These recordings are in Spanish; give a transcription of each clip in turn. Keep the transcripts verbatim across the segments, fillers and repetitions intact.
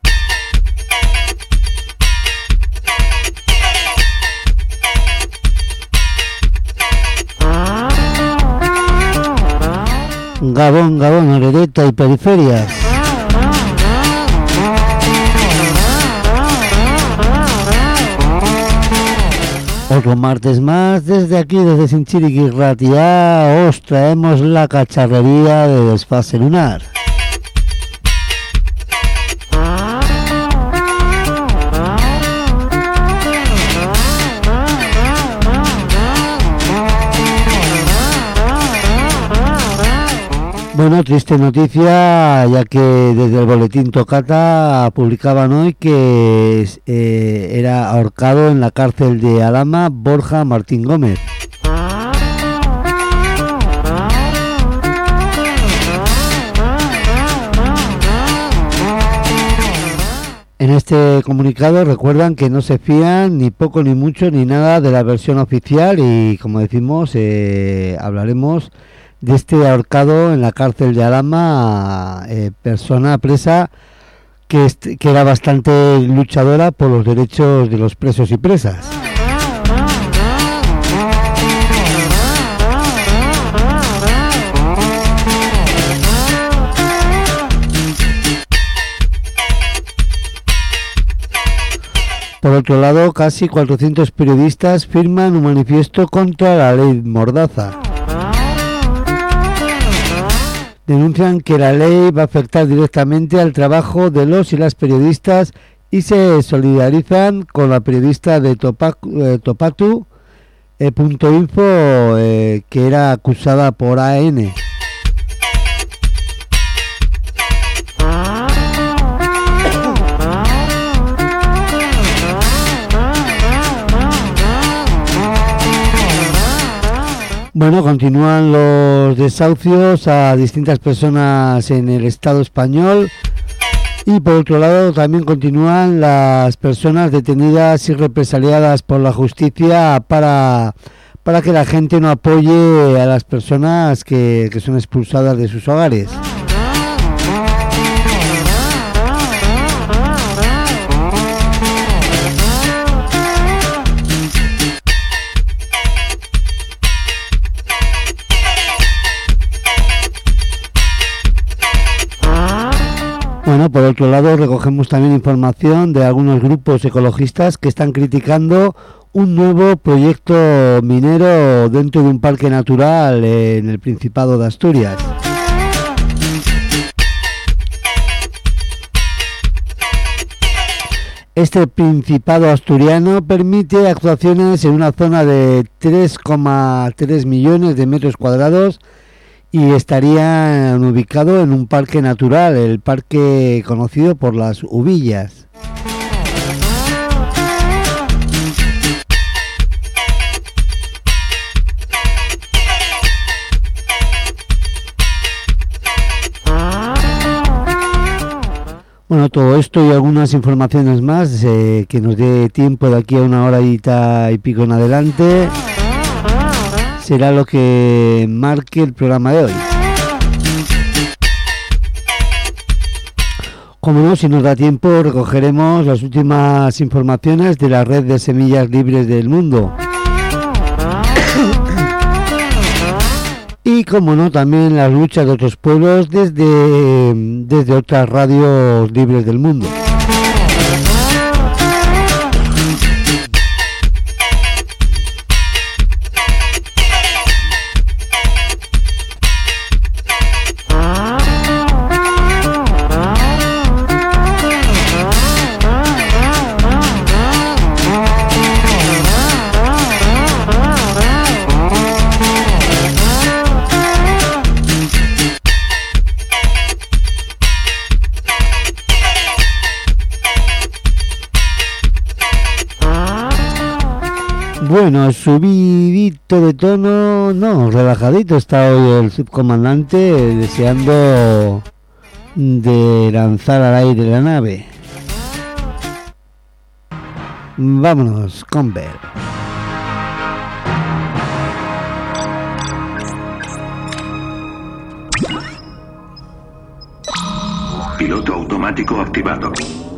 Gabón, Gabón, Orereta y periferias. Otro martes más, desde aquí, desde Sinchiriqui Ratia, os traemos la cacharrería de Desfase Lunar. Bueno, triste noticia, ya que desde el boletín Tocata publicaban hoy que eh, era ahorcado en la cárcel de Alhama Borja Martín Gómez. En este comunicado recuerdan que no se fían ni poco ni mucho ni nada de la versión oficial y, como decimos, eh, hablaremos de este ahorcado en la cárcel de Alhama, eh, persona presa que, est- que era bastante luchadora por los derechos de los presos y presas. Por otro lado, casi cuatrocientos periodistas firman un manifiesto contra la ley Mordaza. Denuncian que la ley va a afectar directamente al trabajo de los y las periodistas y se solidarizan con la periodista de Topac, eh, Topatu eh, punto info eh, que era acusada por A N. Bueno, continúan los desahucios a distintas personas en el Estado español Y por otro lado también continúan las personas detenidas y represaliadas por la justicia para, para que la gente no apoye a las personas que, que son expulsadas de sus hogares. Bueno, por otro lado recogemos también información de algunos grupos ecologistas que están criticando un nuevo proyecto minero dentro de un parque natural en el Principado de Asturias. Este Principado asturiano permite actuaciones en una zona de tres coma tres millones de metros cuadrados y estarían ubicados en un parque natural, el parque conocido por las Ubillas. Bueno, todo esto y algunas informaciones más eh, que nos dé tiempo de aquí a una horita y pico en adelante será lo que marque el programa de hoy. Como no, si nos da tiempo, recogeremos las últimas informaciones de la red de semillas libres del mundo. Y como no, también las luchas de otros pueblos desde, desde otras radios libres del mundo. Bueno, subidito de tono, no, relajadito está hoy el subcomandante, deseando de lanzar al aire la nave. Vámonos con Bell. Piloto automático activado.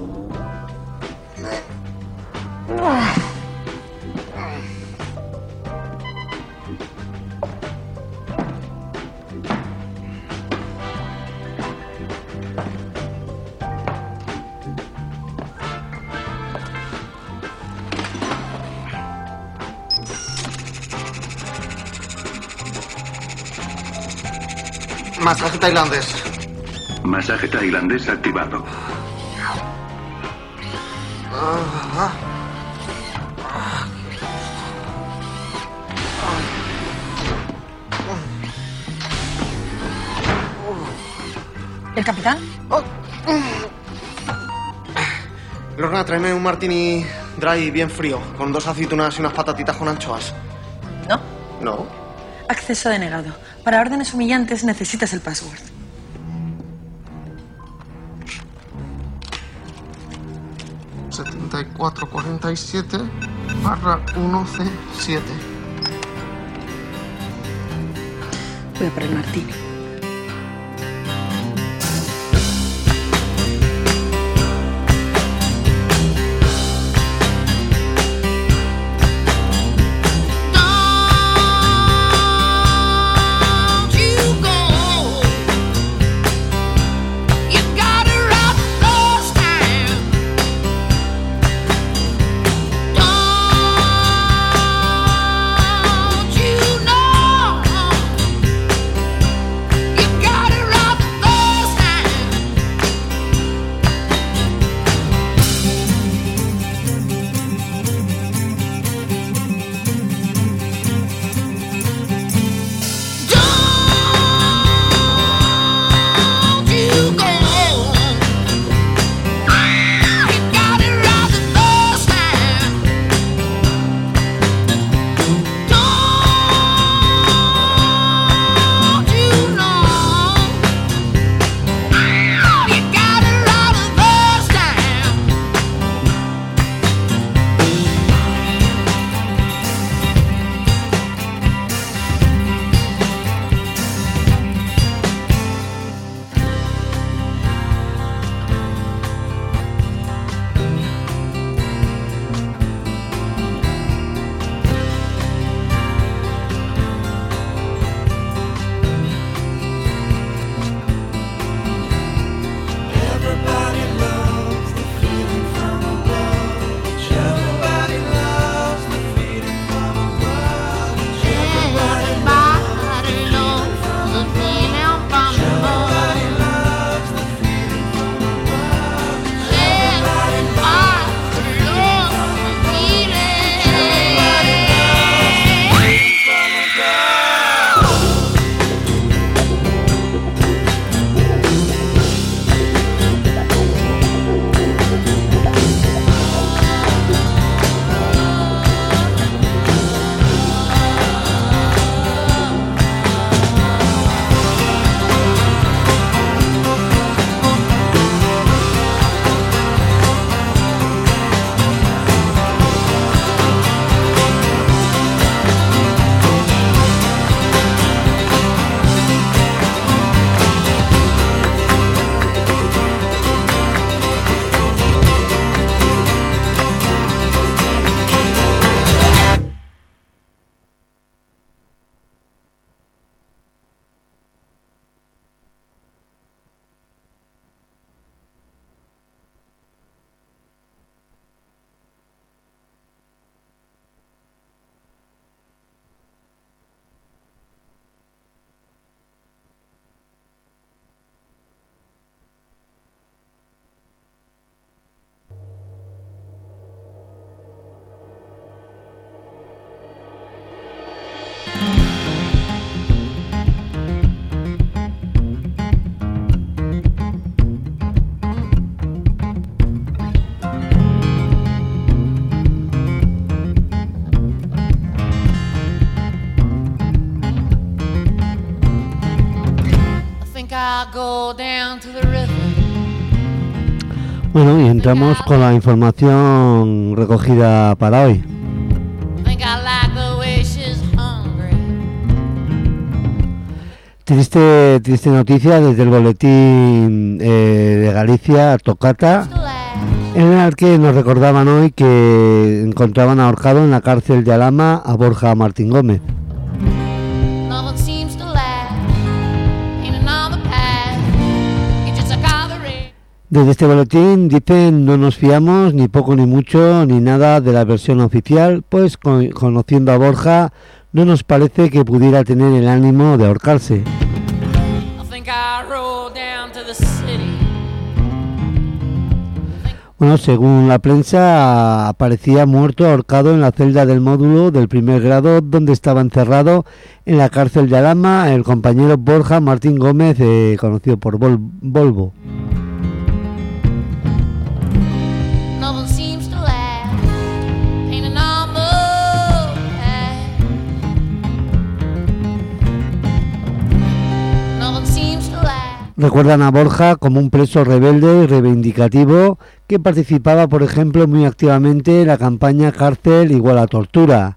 Masaje tailandés. Masaje tailandés activado. ¿El capitán? Oh. Lorna, tráeme un martini dry bien frío, con dos aceitunas y unas patatitas con anchoas. ¿No? No. Acceso denegado. Para órdenes humillantes necesitas el password. setenta y cuatro cuarenta y siete barra uno ce siete. Voy a por el martini. Bueno, y entramos con la información recogida para hoy. Triste, triste noticia desde el boletín eh, de Galicia, Tocata, en el que nos recordaban hoy que encontraban ahorcado en la cárcel de Alhama a Borja Martín Gómez. Desde este boletín dicen: no nos fiamos ni poco ni mucho ni nada de la versión oficial, pues con, conociendo a Borja no nos parece que pudiera tener el ánimo de ahorcarse. Bueno, según la prensa, aparecía muerto ahorcado en la celda del módulo del primer grado donde estaba encerrado en la cárcel de Alhama el compañero Borja Martín Gómez, eh, conocido por Vol- Volvo. Recuerdan a Borja como un preso rebelde y reivindicativo que participaba, por ejemplo, muy activamente en la campaña Cárcel igual a tortura.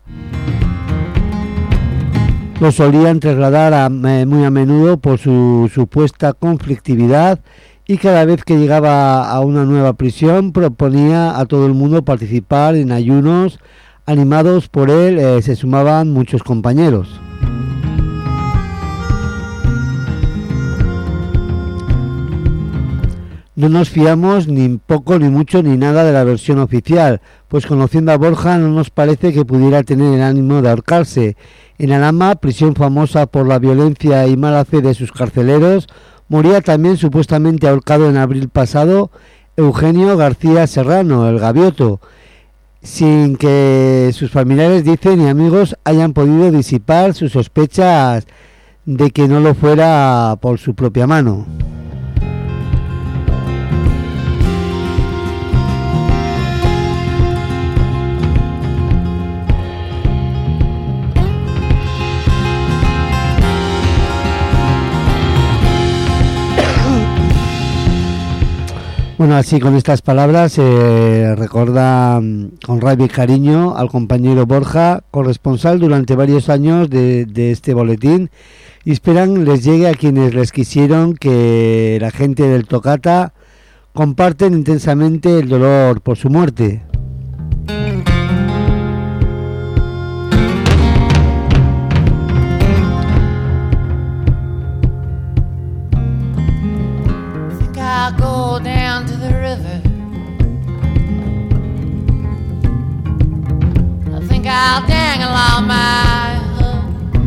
Lo solían trasladar a, eh, muy a menudo por su supuesta conflictividad, y cada vez que llegaba a una nueva prisión proponía a todo el mundo participar en ayunos. Animados por él, eh, se sumaban muchos compañeros. No nos fiamos ni poco ni mucho ni nada de la versión oficial, pues conociendo a Borja no nos parece que pudiera tener el ánimo de ahorcarse. En Alhama, prisión famosa por la violencia y mala fe de sus carceleros, moría también supuestamente ahorcado en abril pasado Eugenio García Serrano, el Gavioto, sin que sus familiares, dicen, y amigos hayan podido disipar sus sospechas de que no lo fuera por su propia mano. Bueno, así con estas palabras se eh, recuerda con rabia y cariño al compañero Borja, corresponsal durante varios años de, de este boletín, y esperan les llegue a quienes les quisieron que la gente del Tocata comparten intensamente el dolor por su muerte. I'll dangle all my hooks.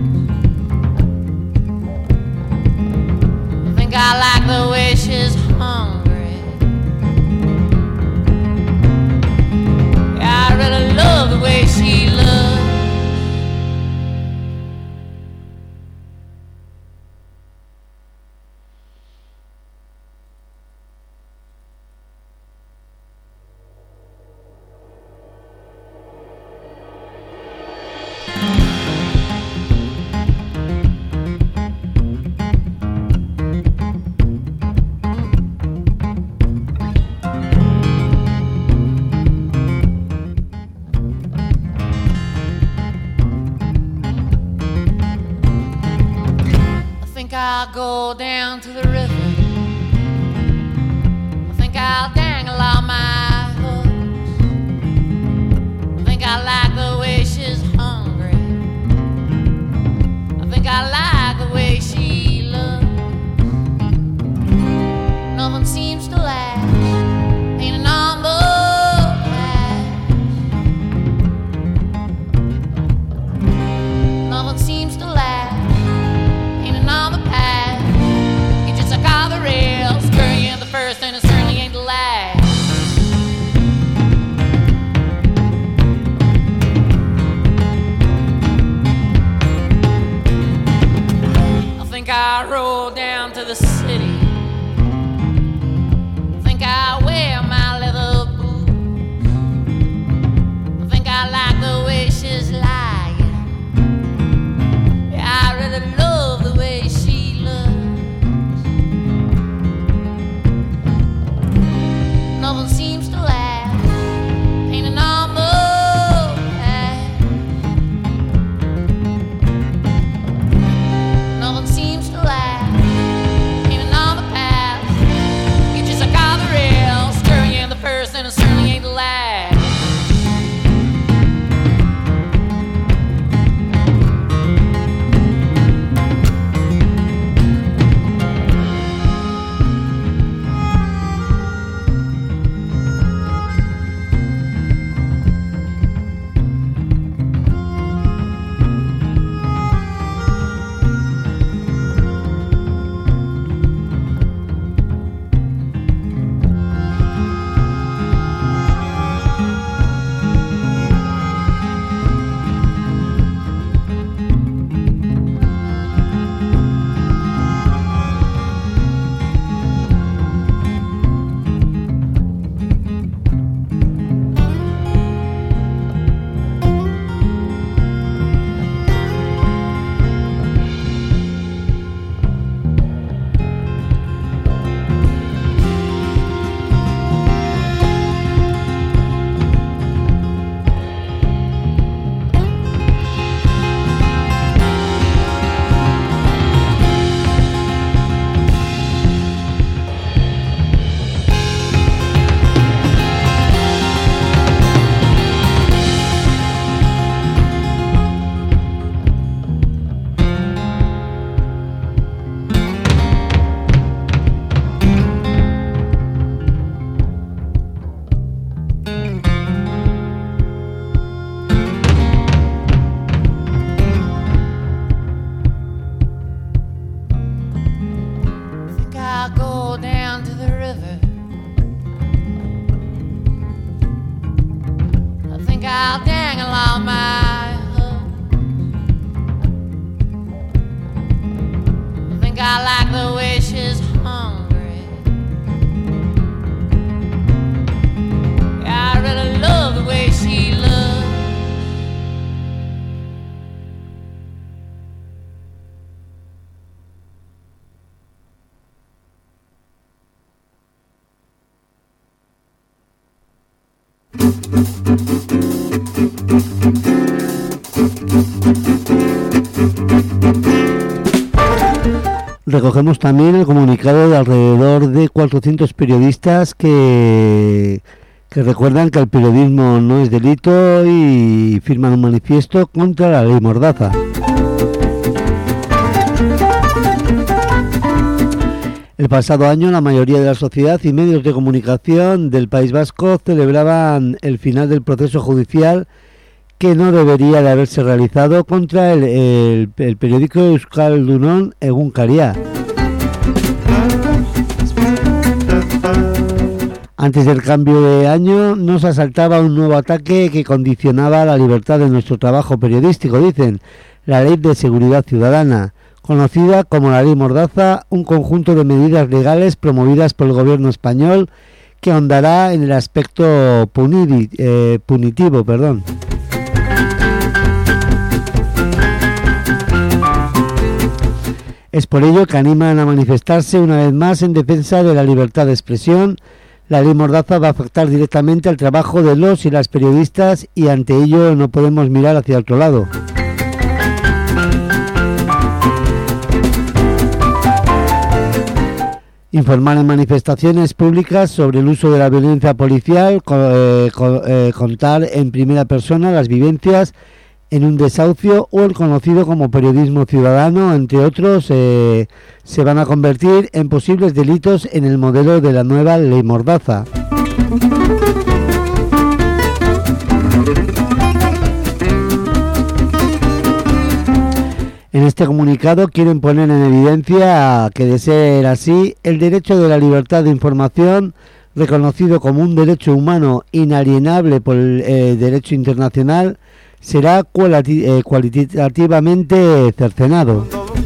I think I like the way she's hungry. Yeah, I really love the way she looks. I'll go down to the river. I think I'll dangle all my hooks. I think I like the way she's hungry. I think I like the way she looks. Nothing seems to last. Ain't a number past. Nothing seems to last. First and it certainly ain't the last. I think I roll down to the city. I think I wear my leather boots. I think I like the way she's lying. she's hungry. I really love the way she looks. Recogemos también el comunicado de alrededor de cuatrocientos periodistas que, que recuerdan que el periodismo no es delito y firman un manifiesto contra la ley Mordaza. El pasado año la mayoría de la sociedad y medios de comunicación del País Vasco celebraban el final del proceso judicial que no debería de haberse realizado contra el, el, el periódico Euskaldunon Egunkaria. Antes del cambio de año nos asaltaba un nuevo ataque que condicionaba la libertad de nuestro trabajo periodístico, dicen, la Ley de Seguridad Ciudadana, conocida como la Ley Mordaza, un conjunto de medidas legales promovidas por el gobierno español que ahondará en el aspecto punidi, eh, punitivo, perdón. Es por ello que animan a manifestarse una vez más en defensa de la libertad de expresión. La ley Mordaza va a afectar directamente al trabajo de los y las periodistas y ante ello no podemos mirar hacia otro lado. Informar en manifestaciones públicas sobre el uso de la violencia policial, eh, eh, contar en primera persona las vivencias en un desahucio o el conocido como periodismo ciudadano, entre otros, eh, se van a convertir en posibles delitos en el modelo de la nueva ley Mordaza. En este comunicado quieren poner en evidencia que, de ser así, el derecho de la libertad de información, reconocido como un derecho humano inalienable por el eh, derecho internacional, será cualiti- eh, cualitativamente cercenado.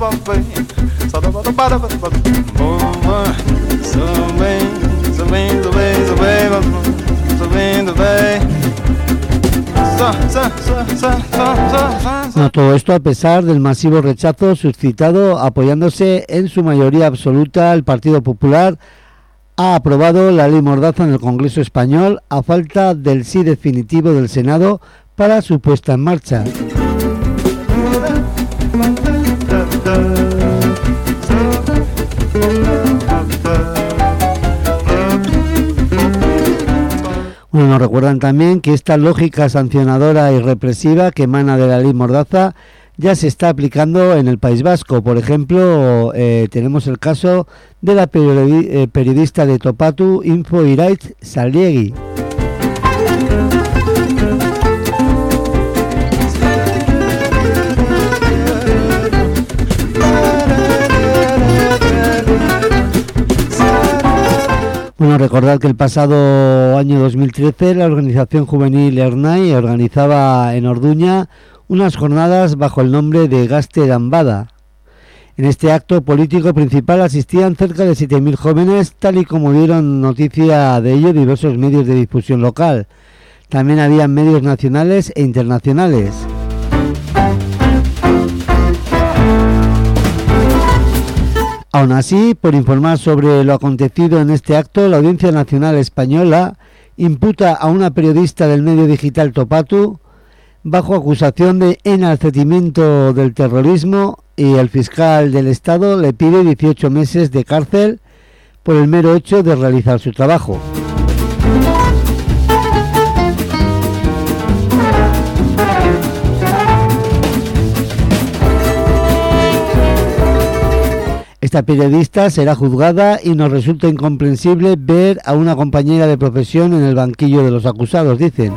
No, todo esto a pesar del masivo rechazo suscitado, apoyándose en su mayoría absoluta, el Partido Popular ha aprobado la ley Mordaza en el Congreso Español a falta del sí definitivo del Senado para su puesta en marcha. Bueno, nos recuerdan también que esta lógica sancionadora y represiva que emana de la ley Mordaza ya se está aplicando en el País Vasco. Por ejemplo, eh, tenemos el caso de la periodi- eh, periodista de Topatu, Info Iraitz Saliegi. Bueno, recordad que el pasado año dos mil trece la organización juvenil Ernai organizaba en Orduña unas jornadas bajo el nombre de Gazte Danbada. En este acto político principal asistían cerca de siete mil jóvenes, tal y como dieron noticia de ello diversos medios de difusión local. También había medios nacionales e internacionales. Aún así, por informar sobre lo acontecido en este acto, la Audiencia Nacional Española imputa a una periodista del medio digital Topatu bajo acusación de enaltecimiento del terrorismo y el fiscal del Estado le pide dieciocho meses de cárcel por el mero hecho de realizar su trabajo. Esta periodista será juzgada y nos resulta incomprensible ver a una compañera de profesión en el banquillo de los acusados, dicen.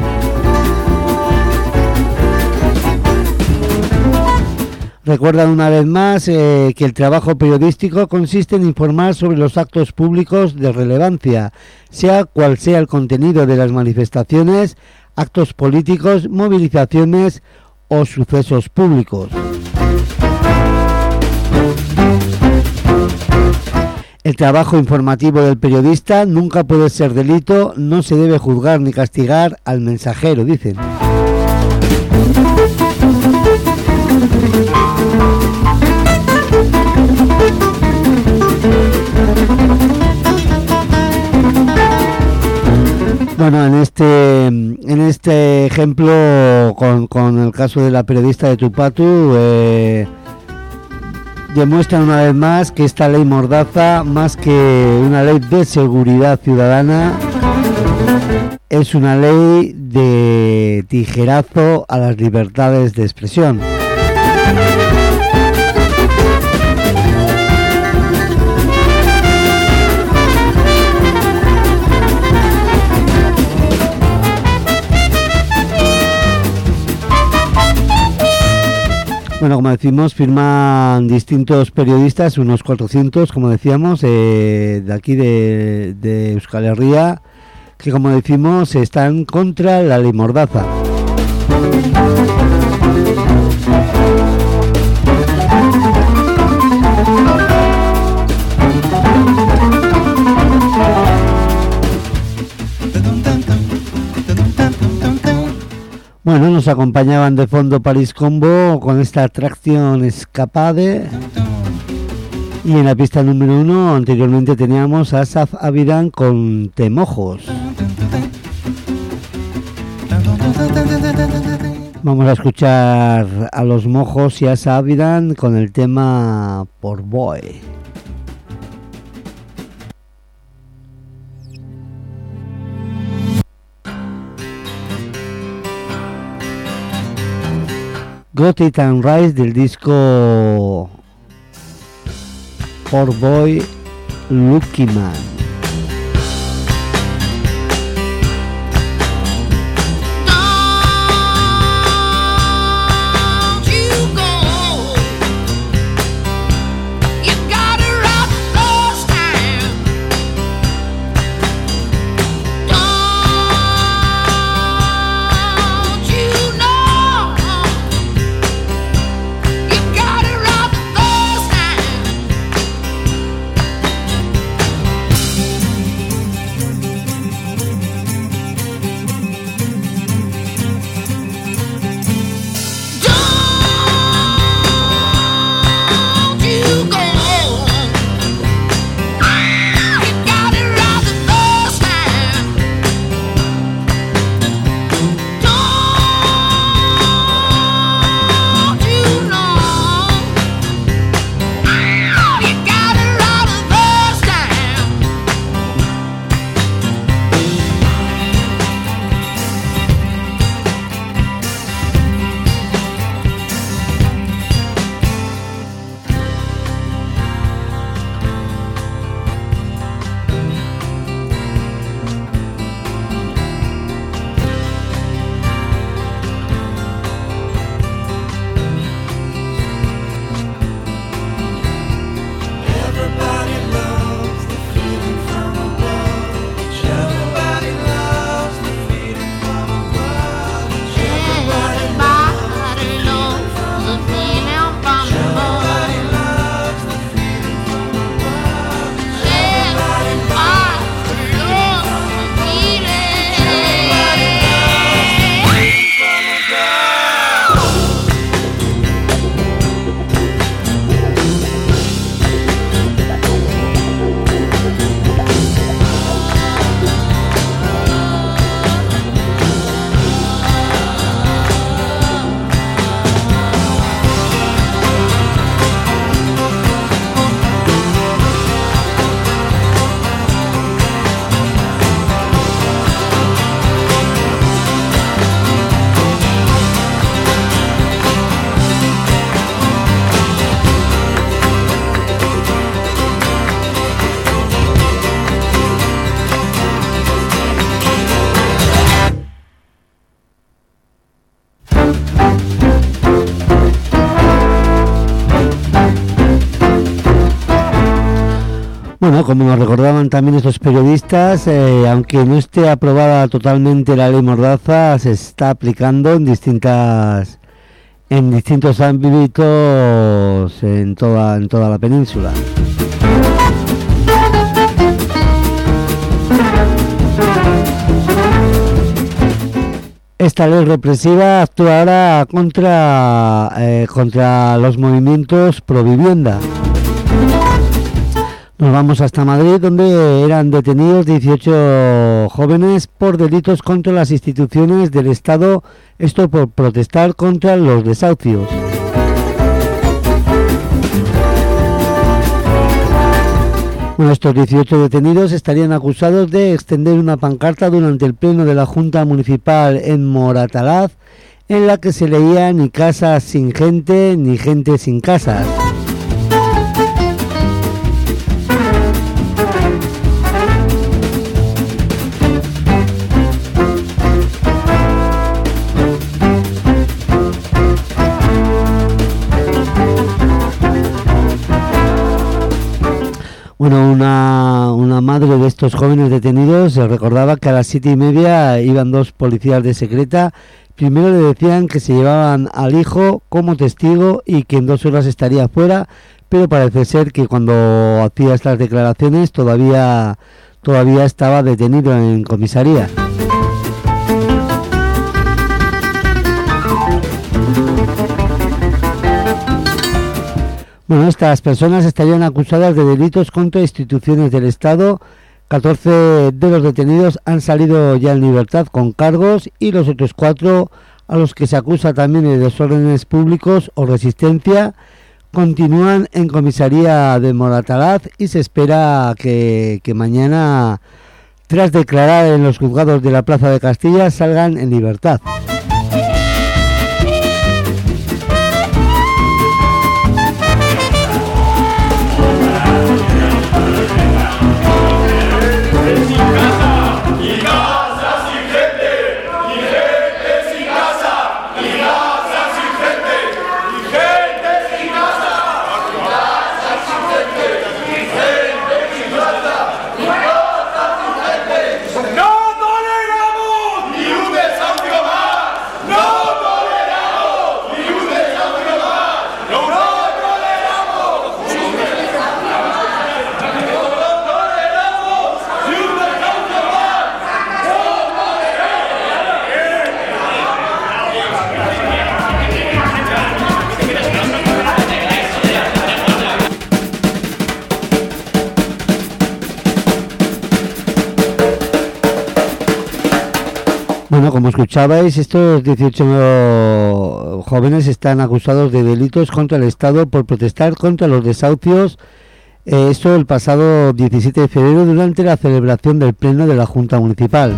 Recuerdan una vez más eh, que el trabajo periodístico consiste en informar sobre los actos públicos de relevancia, sea cual sea el contenido de las manifestaciones, actos políticos, movilizaciones o sucesos públicos. El trabajo informativo del periodista nunca puede ser delito, no se debe juzgar ni castigar al mensajero, dicen. Bueno, en este en este ejemplo con, con el caso de la periodista de Tupatu, eh, demuestran una vez más que esta ley Mordaza, más que una ley de seguridad ciudadana, es una ley de tijerazo a las libertades de expresión. Bueno, como decimos, firman distintos periodistas, unos cuatrocientos, como decíamos, eh, de aquí de, de Euskal Herria, que como decimos están contra la ley Mordaza. Bueno, nos acompañaban de fondo Paris Combo con esta atracción Escapade. Y en la pista número uno anteriormente teníamos a Asaf Avidan con Temojos. Vamos a escuchar a Los Mojos y a Asaf Avidan con el tema Por Boy. Got It and Rise del disco Poor Boy Lucky Man. Bueno, como nos recordaban también estos periodistas, eh, aunque no esté aprobada totalmente la ley Mordaza, se está aplicando en distintas, en distintos ámbitos en toda, en toda la península. Esta ley represiva actúa ahora contra, eh, contra los movimientos pro vivienda. Nos vamos hasta Madrid, donde eran detenidos dieciocho jóvenes por delitos contra las instituciones del Estado, esto por protestar contra los desahucios. Bueno, estos dieciocho detenidos estarían acusados de extender una pancarta durante el pleno de la Junta Municipal en Moratalaz, en la que se leía ni casas sin gente, ni gente sin casas. Bueno, una, una madre de estos jóvenes detenidos se recordaba que a las siete y media iban dos policías de secreta. Primero le decían que se llevaban al hijo como testigo y que en dos horas estaría fuera, pero parece ser que cuando hacía estas declaraciones todavía, todavía estaba detenido en comisaría. Bueno, estas personas estarían acusadas de delitos contra instituciones del Estado. catorce de los detenidos han salido ya en libertad con cargos y los otros cuatro, a los que se acusa también de desórdenes públicos o resistencia, continúan en comisaría de Moratalaz y se espera que, que mañana, tras declarar en los juzgados de la Plaza de Castilla, salgan en libertad. Bueno, como escuchabais, estos dieciocho jóvenes están acusados de delitos contra el Estado por protestar contra los desahucios. Eh, esto el pasado diecisiete de febrero durante la celebración del pleno de la Junta Municipal.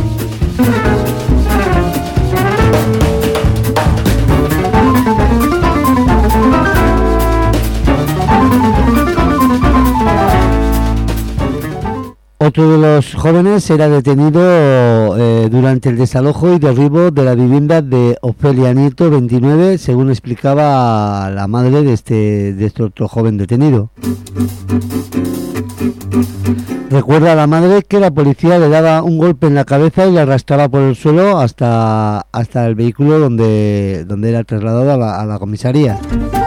Otro de los jóvenes era detenido eh, durante el desalojo y derribo de la vivienda de Ofelia Nieto, veintinueve, según explicaba la madre de este, de este otro joven detenido. Recuerda a la madre que la policía le daba un golpe en la cabeza y le arrastraba por el suelo hasta, hasta el vehículo donde, donde era trasladado a la, a la comisaría.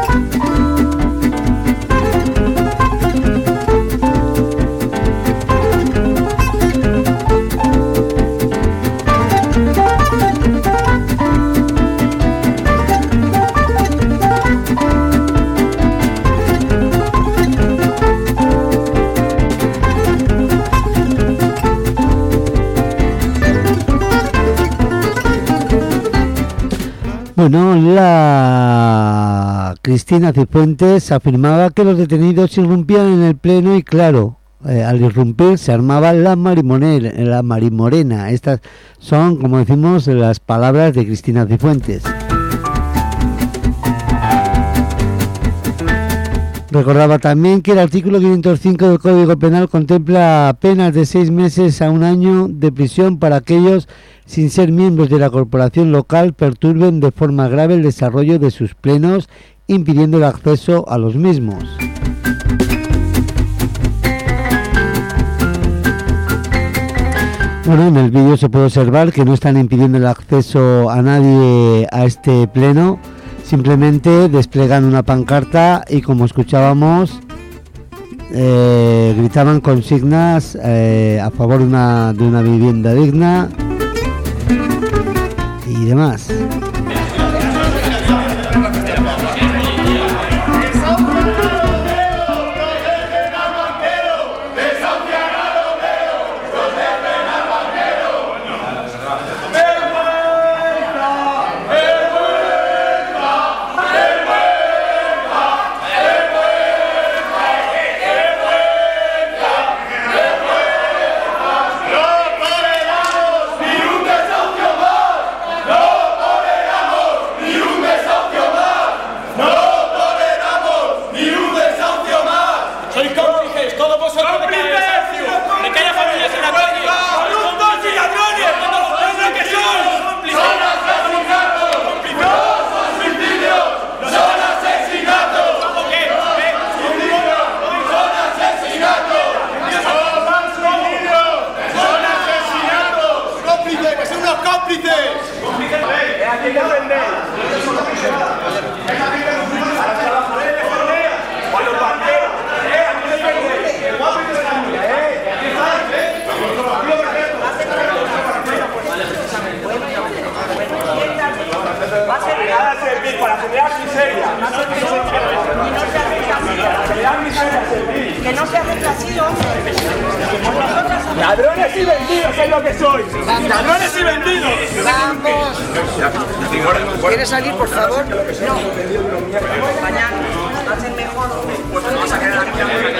Bueno, la Cristina Cifuentes afirmaba que los detenidos irrumpían en el pleno y claro, eh, al irrumpir se armaba la marimonera, la marimorena. Estas son, como decimos, las palabras de Cristina Cifuentes. Recordaba también que el artículo quinientos cinco del Código Penal contempla penas de seis meses a un año de prisión para aquellos, sin ser miembros de la corporación local, perturben de forma grave el desarrollo de sus plenos, impidiendo el acceso a los mismos. Bueno, en el vídeo se puede observar que no están impidiendo el acceso a nadie a este pleno, simplemente desplegan una pancarta y, como escuchábamos, eh, gritaban consignas eh, a favor de una, de una vivienda digna. y demás. Que no se hace así, hombre. Ladrones y vendidos es lo que sois. Ladrones y vendidos. Vamos. ¿Quieres salir, por favor? No. Mañana. Hacen mejor. Pues vamos a quedar aquí.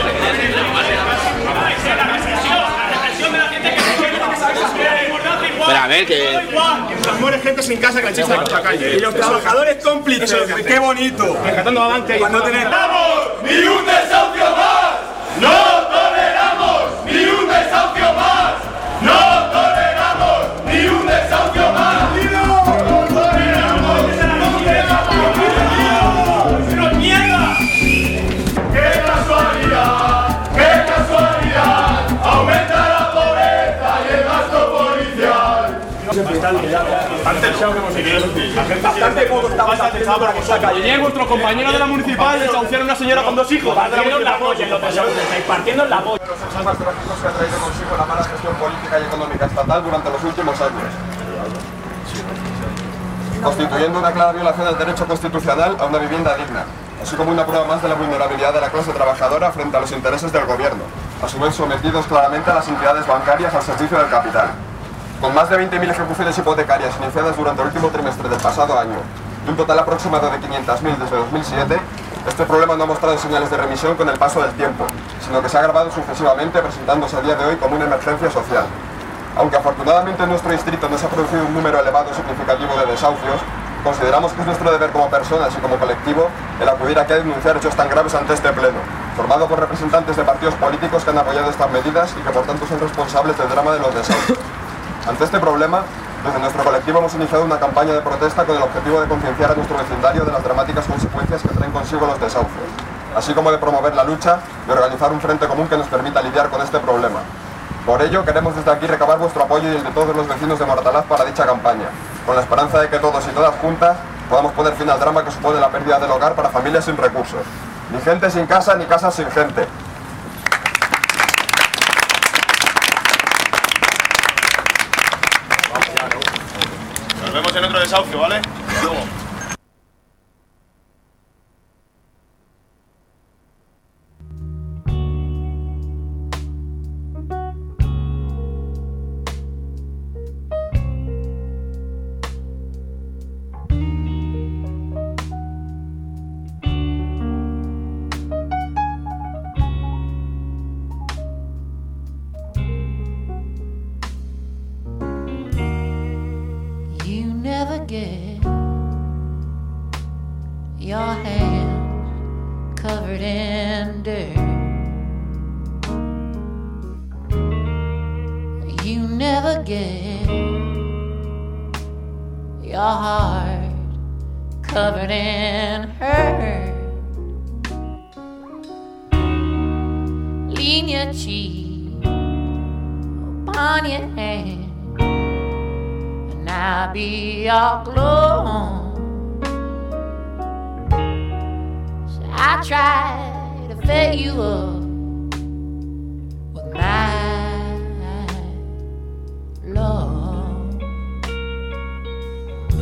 Pero a ver, que... Nos muere gente sin casa que la chista de la calle. Y los trabajadores cómplices. ¡Qué bonito! Rescatando avante. Cuando tenemos... ¡Ni un desahucio más! ¡No toleramos ni un desahucio más! ¡No toleramos ni un desahucio más! ¡No toleramos ni un desahucio más! ¡Nos niega! ¡Qué casualidad! ¡Qué casualidad! ¡Aumenta la pobreza y el gasto policial! Bastante tensado que hemos seguido. Bastante poco estamos tensado por vosotros. Ayer vuestro compañero de la municipal desahuciaron a una señora con dos hijos. Partiendo la polla, los desahucios, partiendo la polla. Los hechos más trágicos que ha traído consigo la mala gestión política y económica estatal durante los últimos años, constituyendo una clara violación del derecho constitucional a una vivienda digna, así como una prueba más de la vulnerabilidad de la clase trabajadora frente a los intereses del gobierno, a su vez sometidos claramente a las entidades bancarias al servicio del capital. Con más de veinte mil ejecuciones hipotecarias iniciadas durante el último trimestre del pasado año, y un total aproximado de quinientas mil desde dos mil siete, este problema no ha mostrado señales de remisión con el paso del tiempo, sino que se ha agravado sucesivamente, presentándose a día de hoy como una emergencia social. Aunque afortunadamente en nuestro distrito no se ha producido un número elevado y significativo de desahucios, consideramos que es nuestro deber como personas y como colectivo el acudir aquí a denunciar hechos tan graves ante este pleno, formado por representantes de partidos políticos que han apoyado estas medidas y que por tanto son responsables del drama de los desahucios. Ante este problema, desde nuestro colectivo hemos iniciado una campaña de protesta con el objetivo de concienciar a nuestro vecindario de las dramáticas consecuencias que traen consigo los desahucios, así como de promover la lucha y organizar un frente común que nos permita lidiar con este problema. Por ello, queremos desde aquí recabar vuestro apoyo y el de todos los vecinos de Moratalaz para dicha campaña, con la esperanza de que todos y todas juntas podamos poner fin al drama que supone la pérdida del hogar para familias sin recursos. Ni gente sin casa, ni casas sin gente. Nos vemos en otro desahucio, ¿vale? Hasta luego. Get your hands covered in dirt. You never get your heart covered in hurt. Lean your cheek upon your hand, I'll be your glow. So I try to fill you up with my love.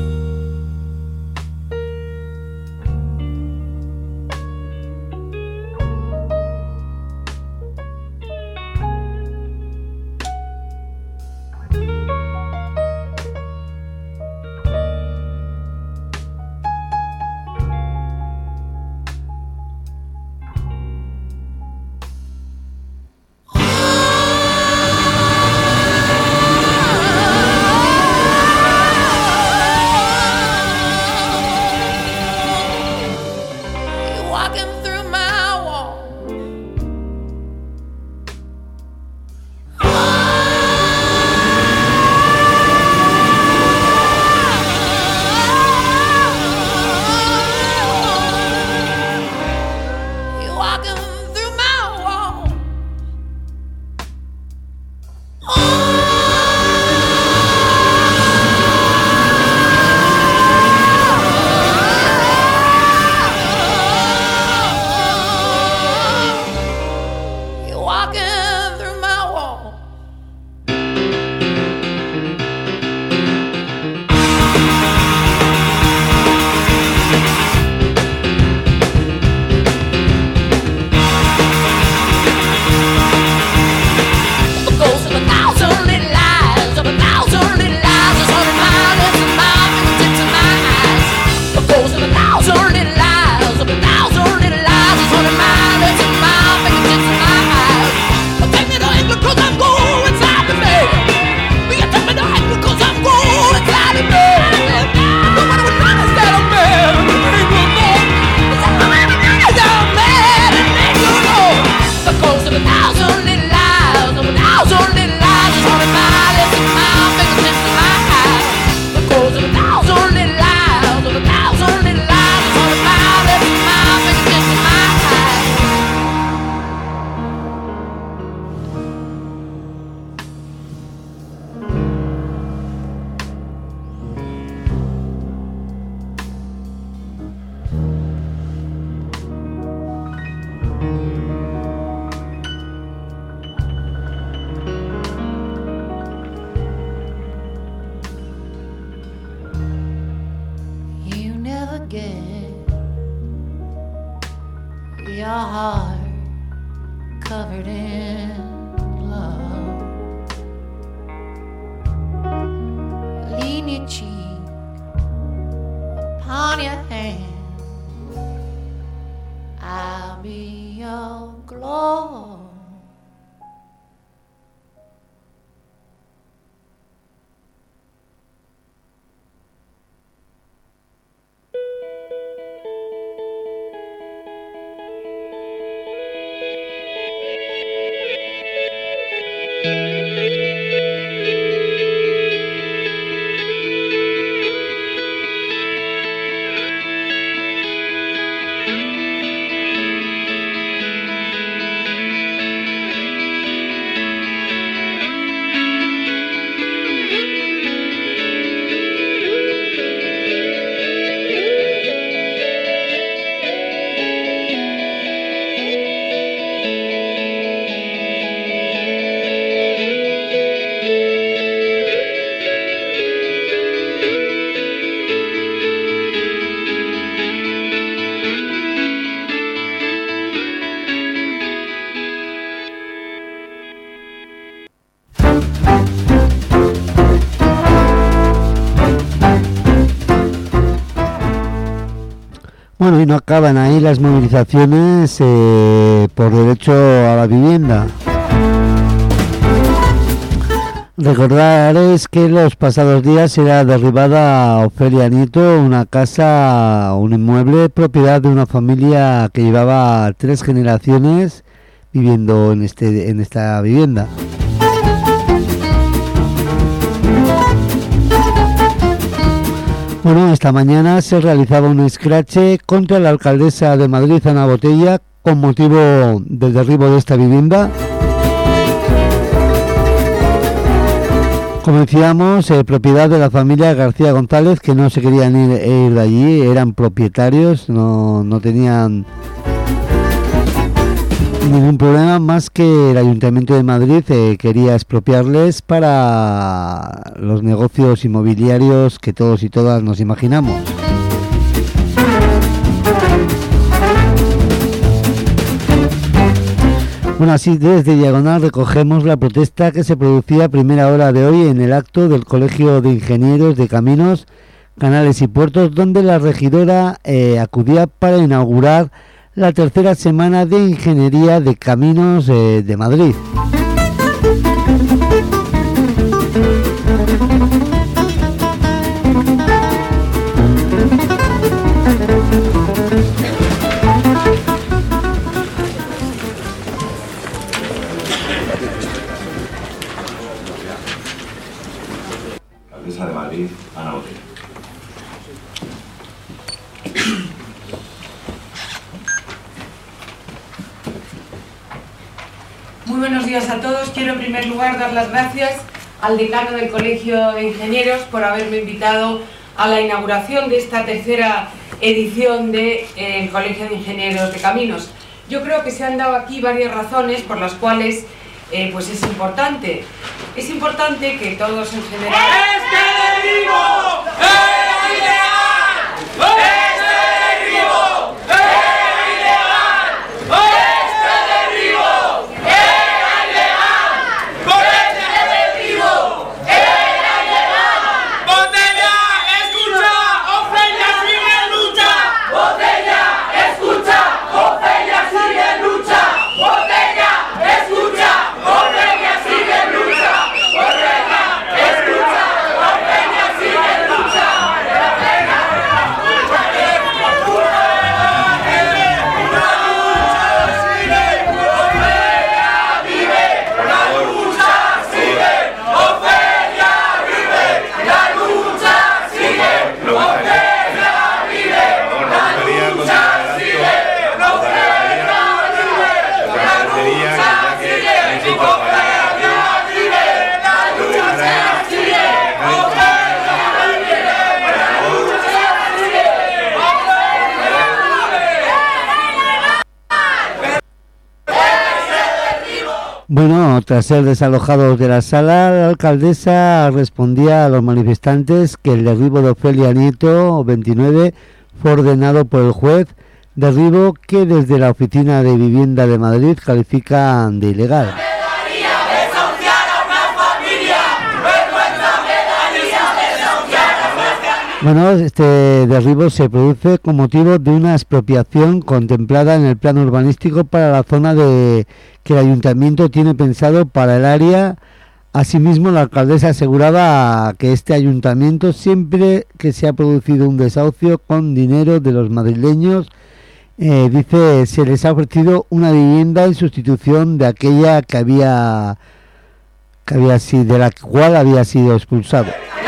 your heart covered in love. Lean your cheek upon your hand. I'll be your glow. Bueno, y no acaban ahí las movilizaciones eh, por derecho a la vivienda. Recordaréis que los pasados días era derribada Ofelia Nieto, una casa, un inmueble, propiedad de una familia que llevaba tres generaciones viviendo en este en esta vivienda. Bueno, esta mañana se realizaba un escrache contra la alcaldesa de Madrid, Ana Botella, con motivo del derribo de esta vivienda. Como decíamos, eh, propiedad de la familia García González, que no se querían ir, ir de allí, eran propietarios, no, no tenían ningún problema, más que el Ayuntamiento de Madrid eh, quería expropiarles para los negocios inmobiliarios que todos y todas nos imaginamos. Bueno, así desde Diagonal recogemos la protesta que se producía a primera hora de hoy en el acto del Colegio de Ingenieros de Caminos, Canales y Puertos, donde la regidora eh, acudía para inaugurar la tercera semana de Ingeniería de Caminos eh, de Madrid. Alcaldesa de Madrid, Ana Botella. Muy buenos días a todos. Quiero en primer lugar dar las gracias al decano del Colegio de Ingenieros por haberme invitado a la inauguración de esta tercera edición del de, eh, Colegio de Ingenieros de Caminos. Yo creo que se han dado aquí varias razones por las cuales eh, pues es importante. Es importante que todos en general... ¡Este derribo era ilegal! ¡Este derribo era ilegal! ¡Este derribo era ilegal! ¡Con este derribo era ilegal! ¡Botella, escucha! ¡Ofelia sigue en lucha! ¡Botella, escucha! ¡Ofelia sigue en lucha! ¡Botella, escucha! ¡Ofelia sigue en lucha! ¡Botella, escucha! ¡Ofelia sigue en lucha! Bueno, tras ser desalojados de la sala, la alcaldesa respondía a los manifestantes que el derribo de Ofelia Nieto, veintinueve, fue ordenado por el juez derribo que desde la Oficina de Vivienda de Madrid califican de ilegal. Bueno, este derribo se produce con motivo de una expropiación contemplada en el plan urbanístico para la zona de que el ayuntamiento tiene pensado para el área. Asimismo, la alcaldesa aseguraba que este ayuntamiento, siempre que se ha producido un desahucio con dinero de los madrileños, eh, dice, se les ha ofrecido una vivienda en sustitución de aquella que había, que había sido, de la cual había sido expulsado.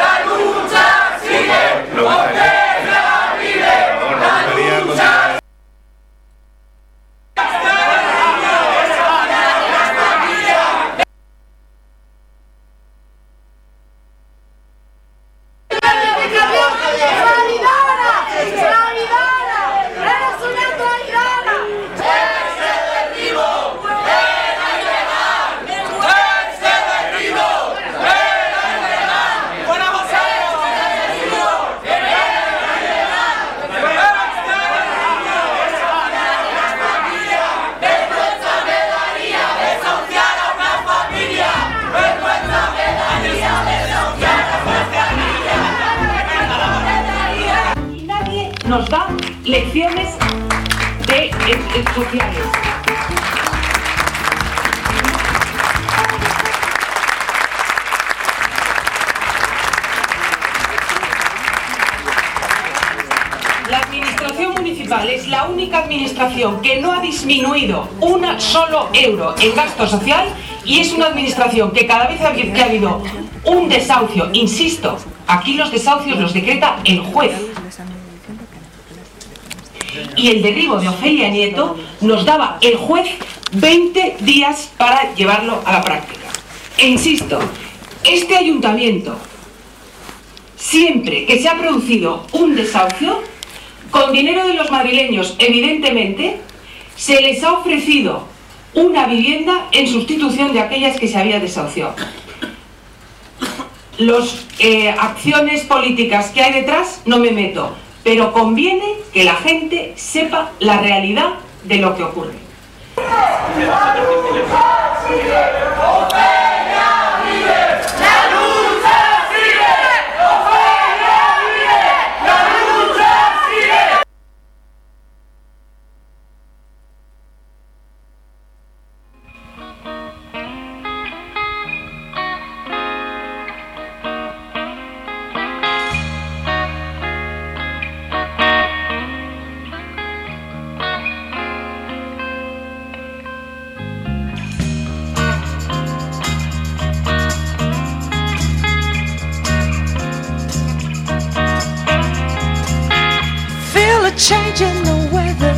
Nos da lecciones de, de, de sociales. La administración municipal es la única administración que no ha disminuido un solo euro en gasto social y es una administración que cada vez que ha habido un desahucio, insisto, aquí los desahucios los decreta el juez. Y el derribo de Ofelia Nieto nos daba el juez veinte días para llevarlo a la práctica. E insisto, este ayuntamiento, siempre que se ha producido un desahucio, con dinero de los madrileños, evidentemente, se les ha ofrecido una vivienda en sustitución de aquellas que se había desahuciado. Las eh, acciones políticas que hay detrás no me meto, pero conviene que la gente sepa la realidad de lo que ocurre. Changing the weather,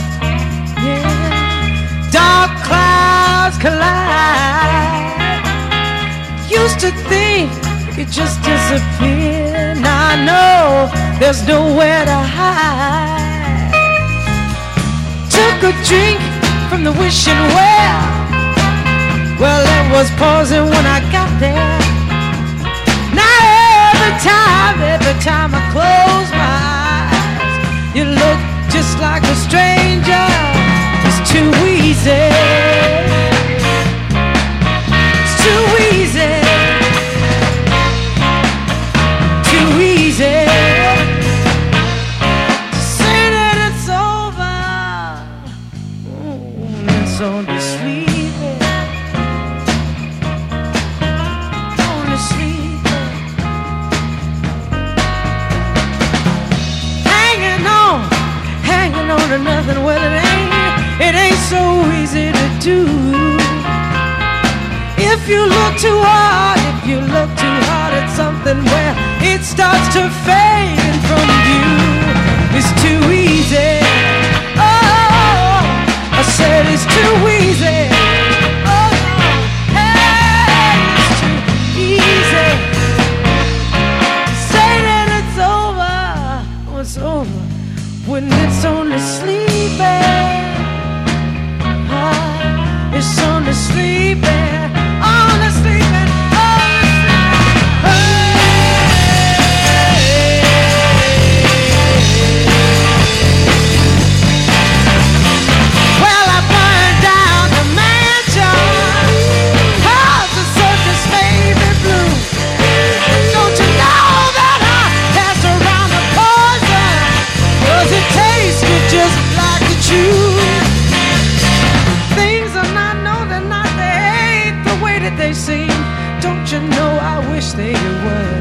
yeah. Dark clouds collide. Used to think it just disappeared. Now I know there's nowhere to hide. Took a drink from the wishing well. Well, it was pausing when I got there. Now every time, every time I close my eyes, you look just like a stranger. It's too easy. It's too easy. Too easy to say that it's over. Ooh, it's only sleeping. Only sleeping. Hanging on, hanging on to nothing. Well, it ain't, it ain't so easy to do. If you look too hard, if you look too hard at something where it starts to fade from view, it's too easy. Oh, I said it's too easy. Oh, hey, it's too easy to say that it's over. Oh, it's over when it's only sleeping. Oh, it's only sleeping. Only sleeping. Only sleeping. stay away.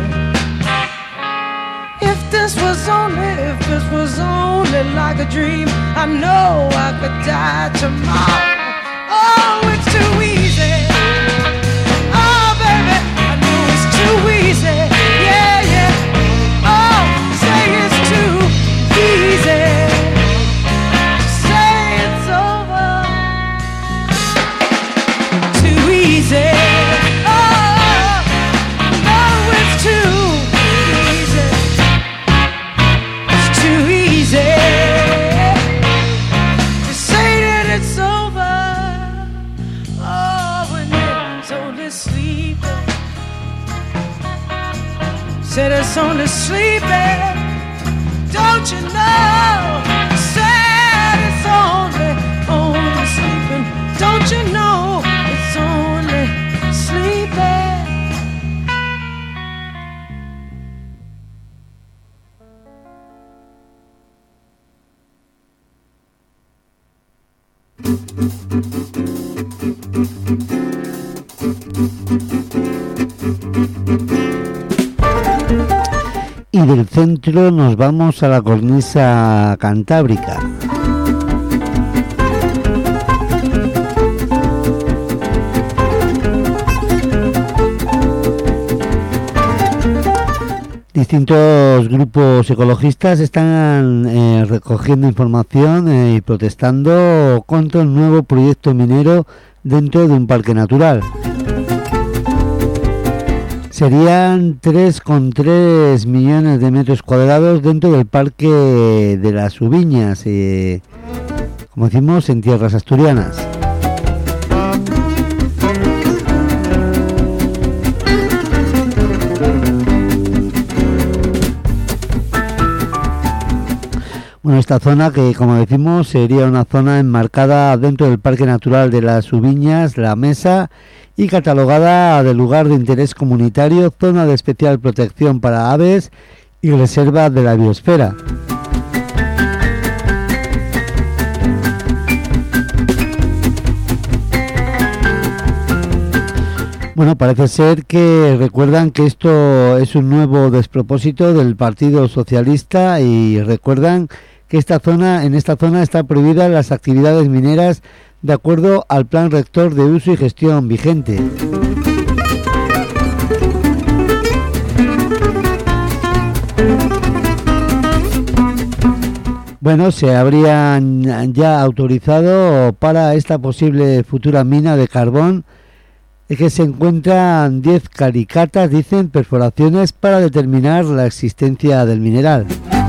If this was only, if this was only like a dream, I know I could die tomorrow. Oh, it's too easy. Oh, baby, I know it's too easy. Yeah, yeah. Oh, say it's too easy. Say it's over. Too easy. Said it's only sleeping, don't you know? Said it's only, only sleeping, don't you know? It's only sleeping. Y del centro nos vamos a la cornisa cantábrica. Distintos grupos ecologistas están eh, recogiendo información eh, y protestando contra un nuevo proyecto minero dentro de un parque natural. Serían tres coma tres millones de metros cuadrados dentro del Parque de las Ubiñas, eh, como decimos, en tierras asturianas. Bueno, esta zona que, como decimos, sería una zona enmarcada dentro del Parque Natural de las Ubiñas, La Mesa, y catalogada de lugar de interés comunitario, zona de especial protección para aves y reserva de la biosfera. Bueno, parece ser que recuerdan que esto es un nuevo despropósito del Partido Socialista y recuerdan que esta zona, en esta zona está prohibida las actividades mineras de acuerdo al Plan Rector de Uso y Gestión vigente. Bueno, se habrían ya autorizado para esta posible futura mina de carbón, en que se encuentran diez caricatas, dicen, perforaciones para determinar la existencia del mineral.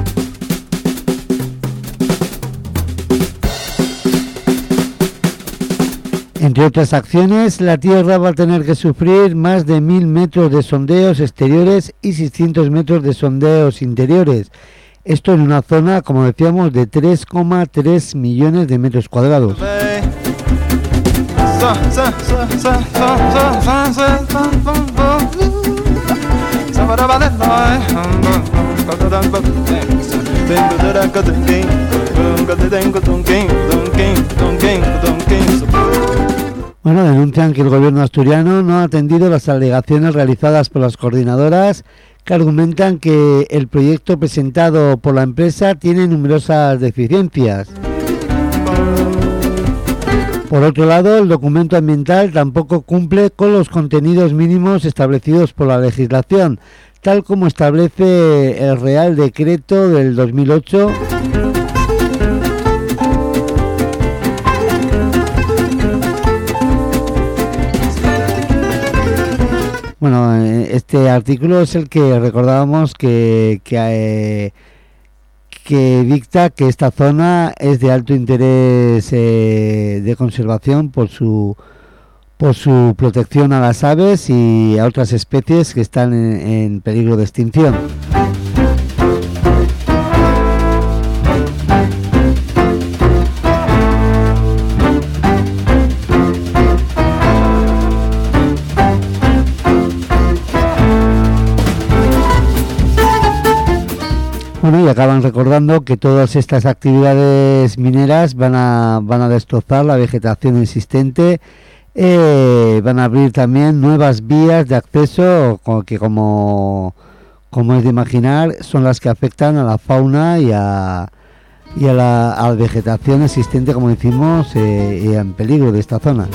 Entre otras acciones, la Tierra va a tener que sufrir más de mil metros de sondeos exteriores y seiscientos metros de sondeos interiores. Esto en una zona, como decíamos, de tres coma tres millones de metros cuadrados. Bueno, denuncian que el gobierno asturiano no ha atendido las alegaciones realizadas por las coordinadoras, que argumentan que el proyecto presentado por la empresa tiene numerosas deficiencias. Por otro lado, el documento ambiental tampoco cumple con los contenidos mínimos establecidos por la legislación, tal como establece el Real Decreto del dos mil ocho. Bueno, este artículo es el que recordábamos que, que, eh, que dicta que esta zona es de alto interés eh, de conservación por su por su protección a las aves y a otras especies que están en, en peligro de extinción. Bueno, y acaban recordando que todas estas actividades mineras van a van a destrozar la vegetación existente Eh, van a abrir también nuevas vías de acceso que, como, como es de imaginar, son las que afectan a la fauna y a, y a, la, a la vegetación existente, como decimos, eh, y en peligro de esta zona.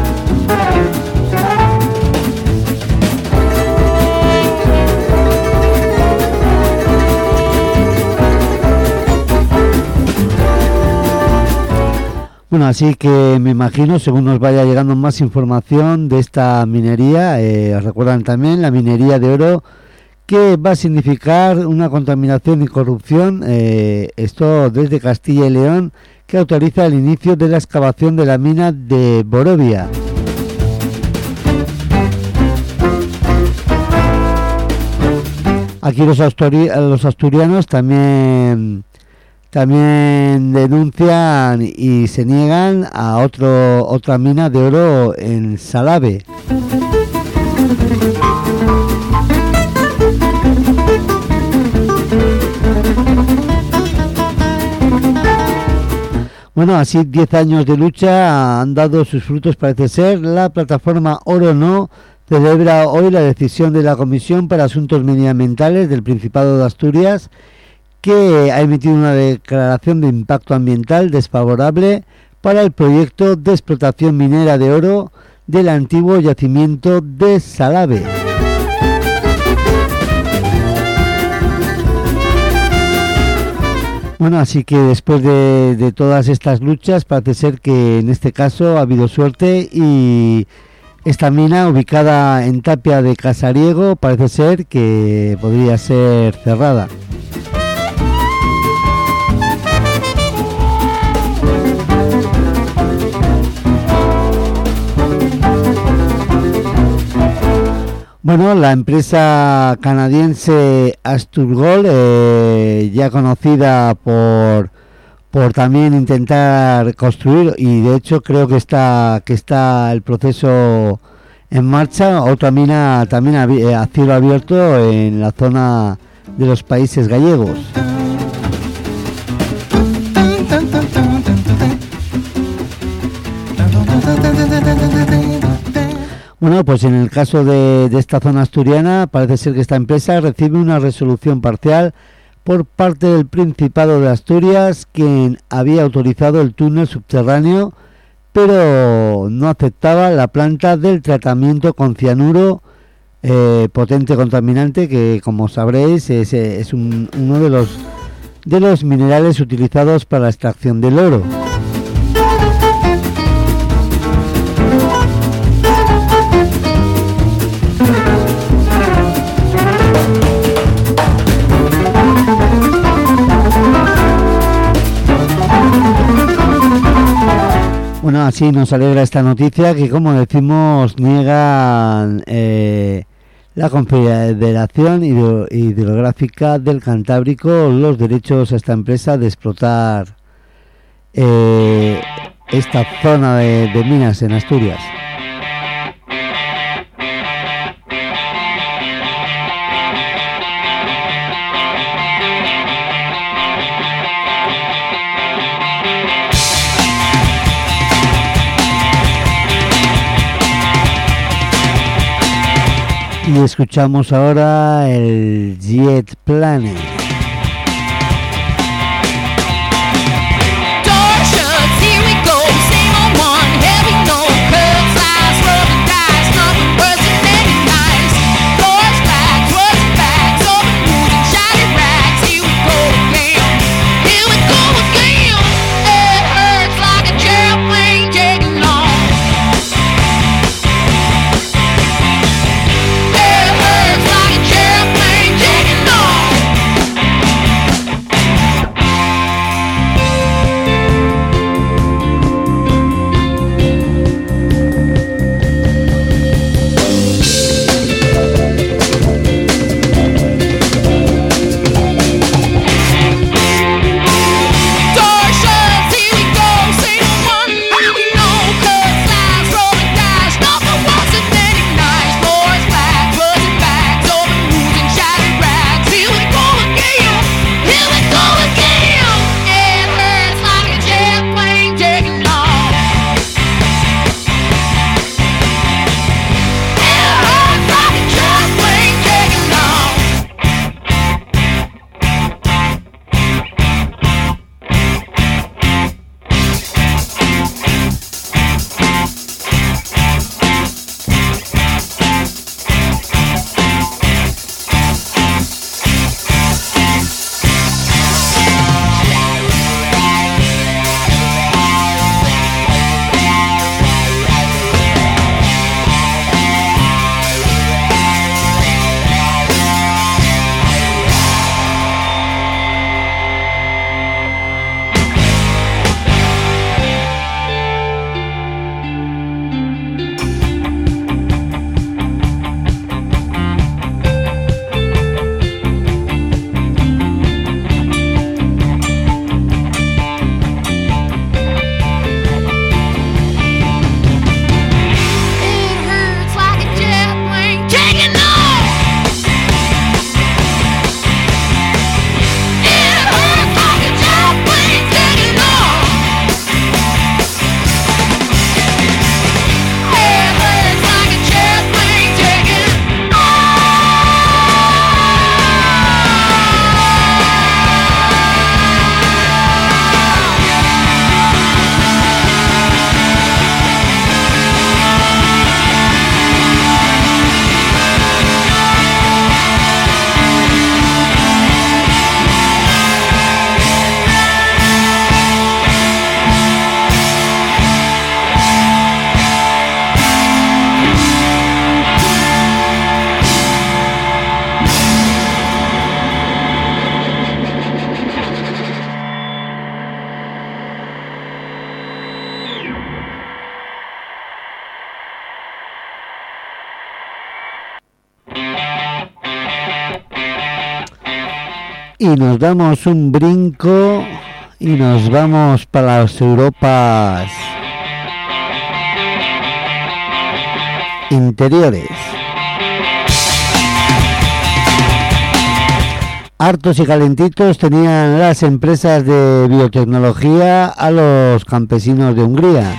Bueno, así que me imagino, según nos vaya llegando más información de esta minería, eh, recuerdan también la minería de oro, que va a significar una contaminación y corrupción, eh, esto desde Castilla y León, que autoriza el inicio de la excavación de la mina de Borovia. Aquí los, asturi- los asturianos también... También denuncian y se niegan a otro otra mina de oro en Salave. Bueno, así diez años de lucha han dado sus frutos, parece ser. La plataforma Oro No celebra hoy la decisión de la Comisión para Asuntos Medioambientales del Principado de Asturias, que ha emitido una declaración de impacto ambiental desfavorable para el proyecto de explotación minera de oro del antiguo yacimiento de Salave. Bueno, así que después de, de todas estas luchas, parece ser que en este caso ha habido suerte y esta mina, ubicada en Tapia de Casariego, parece ser que podría ser cerrada. Bueno, la empresa canadiense Asturgold, eh, ya conocida por por también intentar construir, y de hecho creo que está que está el proceso en marcha, otra mina también a, a cielo abierto en la zona de los Países Gallegos. Bueno, pues en el caso de, de esta zona asturiana, parece ser que esta empresa recibe una resolución parcial por parte del Principado de Asturias, quien había autorizado el túnel subterráneo, pero no aceptaba la planta del tratamiento con cianuro, eh, potente contaminante, que como sabréis es, es un, uno de los, de los minerales utilizados para la extracción del oro. Bueno, así nos alegra esta noticia que, como decimos, niegan eh, la Confederación Hidro- Hidrográfica del Cantábrico los derechos a esta empresa de explotar eh, esta zona de, de minas en Asturias. Y escuchamos ahora el Jet Planet. It hurts like a jet plane taking off. Y nos damos un brinco y nos vamos para las Europas interiores. Hartos y calentitos tenían las empresas de biotecnología a los campesinos de Hungría.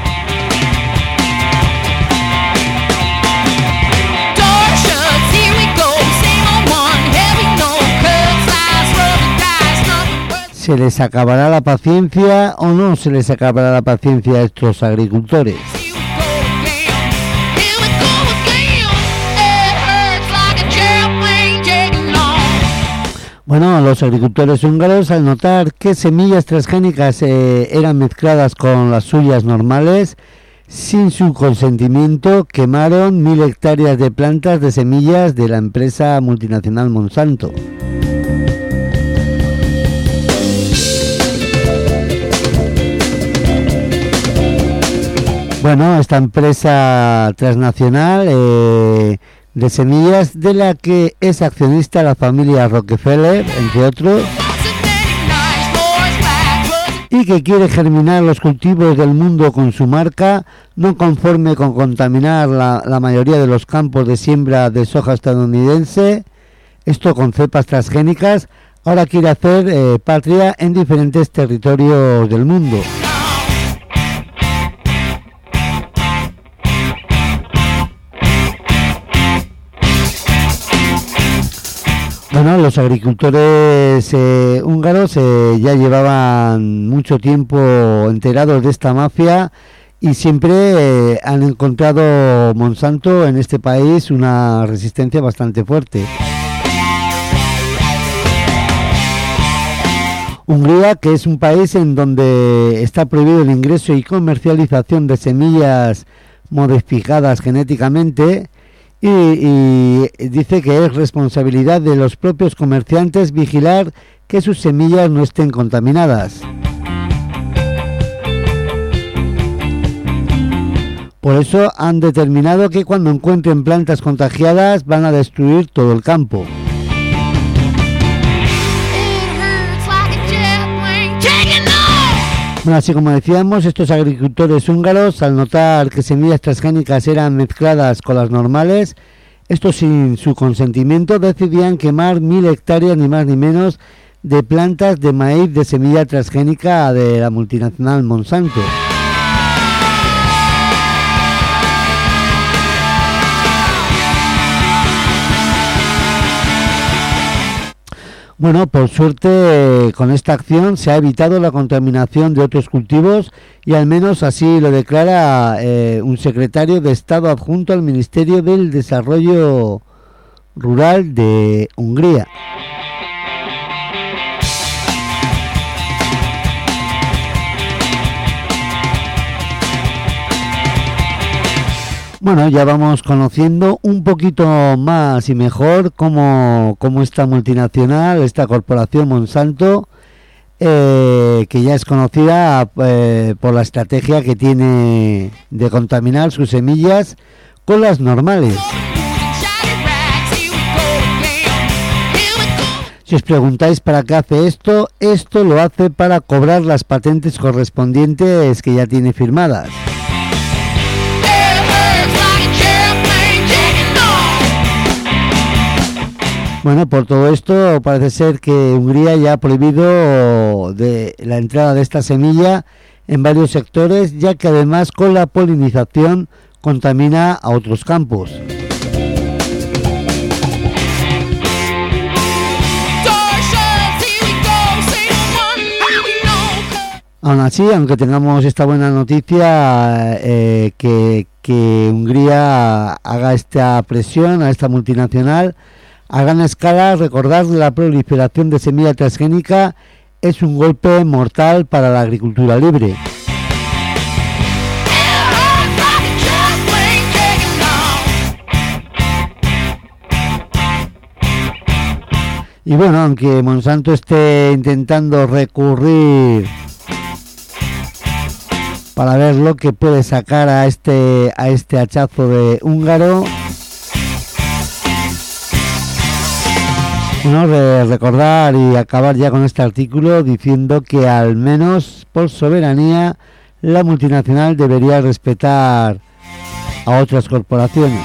¿Se les acabará la paciencia o no se les acabará la paciencia a estos agricultores? Bueno, los agricultores húngaros, al notar que semillas transgénicas eh, eran mezcladas con las suyas normales, sin su consentimiento, quemaron mil hectáreas de plantas de semillas de la empresa multinacional Monsanto. Bueno, esta empresa transnacional eh, de semillas, de la que es accionista la familia Rockefeller, entre otros, y que quiere germinar los cultivos del mundo con su marca, no conforme con contaminar la, la mayoría de los campos de siembra de soja estadounidense, esto con cepas transgénicas, ahora quiere hacer eh, patria en diferentes territorios del mundo. Bueno, los agricultores eh, húngaros eh, ya llevaban mucho tiempo enterados de esta mafia y siempre eh, han encontrado Monsanto en este país una resistencia bastante fuerte. Hungría, que es un país en donde está prohibido el ingreso y comercialización de semillas modificadas genéticamente, Y, y dice que es responsabilidad de los propios comerciantes vigilar que sus semillas no estén contaminadas. Por eso han determinado que cuando encuentren plantas contagiadas van a destruir todo el campo. Bueno, así como decíamos, estos agricultores húngaros, al notar que semillas transgénicas eran mezcladas con las normales, estos sin su consentimiento decidían quemar mil hectáreas, ni más ni menos, de plantas de maíz de semilla transgénica de la multinacional Monsanto. Bueno, por suerte, con esta acción se ha evitado la contaminación de otros cultivos y al menos así lo declara eh, un secretario de Estado adjunto al Ministerio del Desarrollo Rural de Hungría. Bueno, ya vamos conociendo un poquito más y mejor cómo, cómo esta multinacional, esta corporación Monsanto, eh, que ya es conocida eh, por la estrategia que tiene de contaminar sus semillas con las normales. Si os preguntáis para qué hace esto, esto lo hace para cobrar las patentes correspondientes que ya tiene firmadas. Bueno, por todo esto parece ser que Hungría ya ha prohibido de la entrada de esta semilla en varios sectores, ya que además con la polinización contamina a otros campos. Aún así, aunque tengamos esta buena noticia, eh, que, que Hungría haga esta presión a esta multinacional a gran escala, recordar la proliferación de semilla transgénica es un golpe mortal para la agricultura libre. Y bueno, aunque Monsanto esté intentando recurrir para ver lo que puede sacar a este a este hachazo de húngaro, Bueno, re- recordar y acabar ya con este artículo diciendo que al menos por soberanía la multinacional debería respetar a otras corporaciones.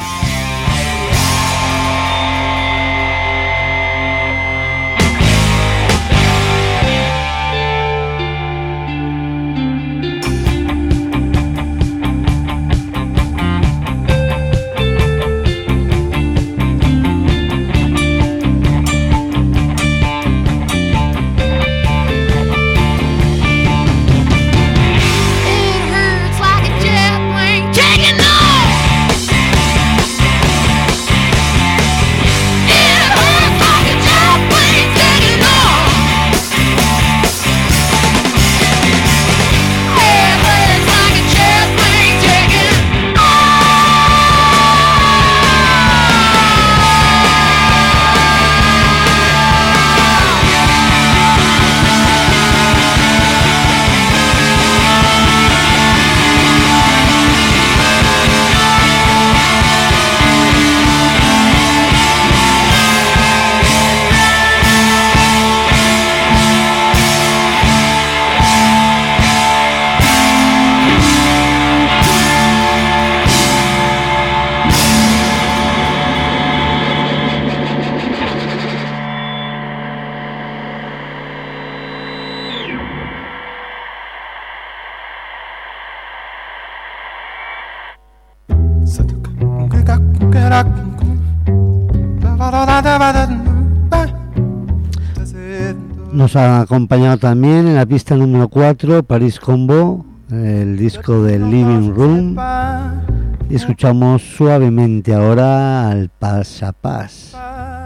Nos ha acompañado también en la pista número cuatro Paris Combo, el disco del Living Room, y escuchamos suavemente ahora al Pas a Pas.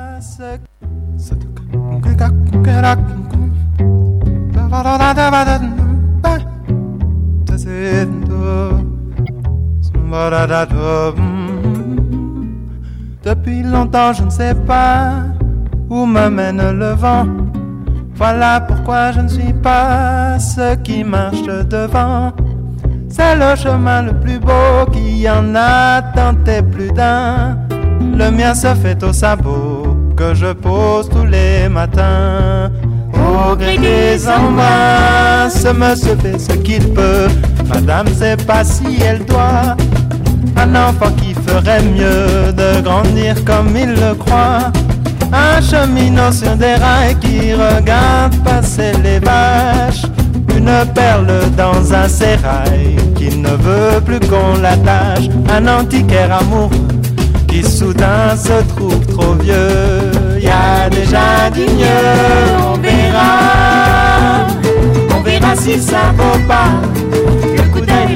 Depuis longtemps je ne sais pas où me mène le vent. Voilà pourquoi je ne suis pas ce qui marche devant. C'est le chemin le plus beau qui en a tenté plus d'un. Le mien se fait au sabot que je pose tous les matins. Au gré des embruns, ce monsieur fait ce qu'il peut. Madame sait pas si elle doit. Un enfant qui ferait mieux de grandir comme il le croit. Un cheminot sur des rails qui regarde passer les vaches. Une perle dans un sérail qui ne veut plus qu'on l'attache. Un antiquaire amoureux qui soudain se trouve trop vieux. Y a déjà dit mieux, on verra. On verra si ça vaut pas le coup d'œil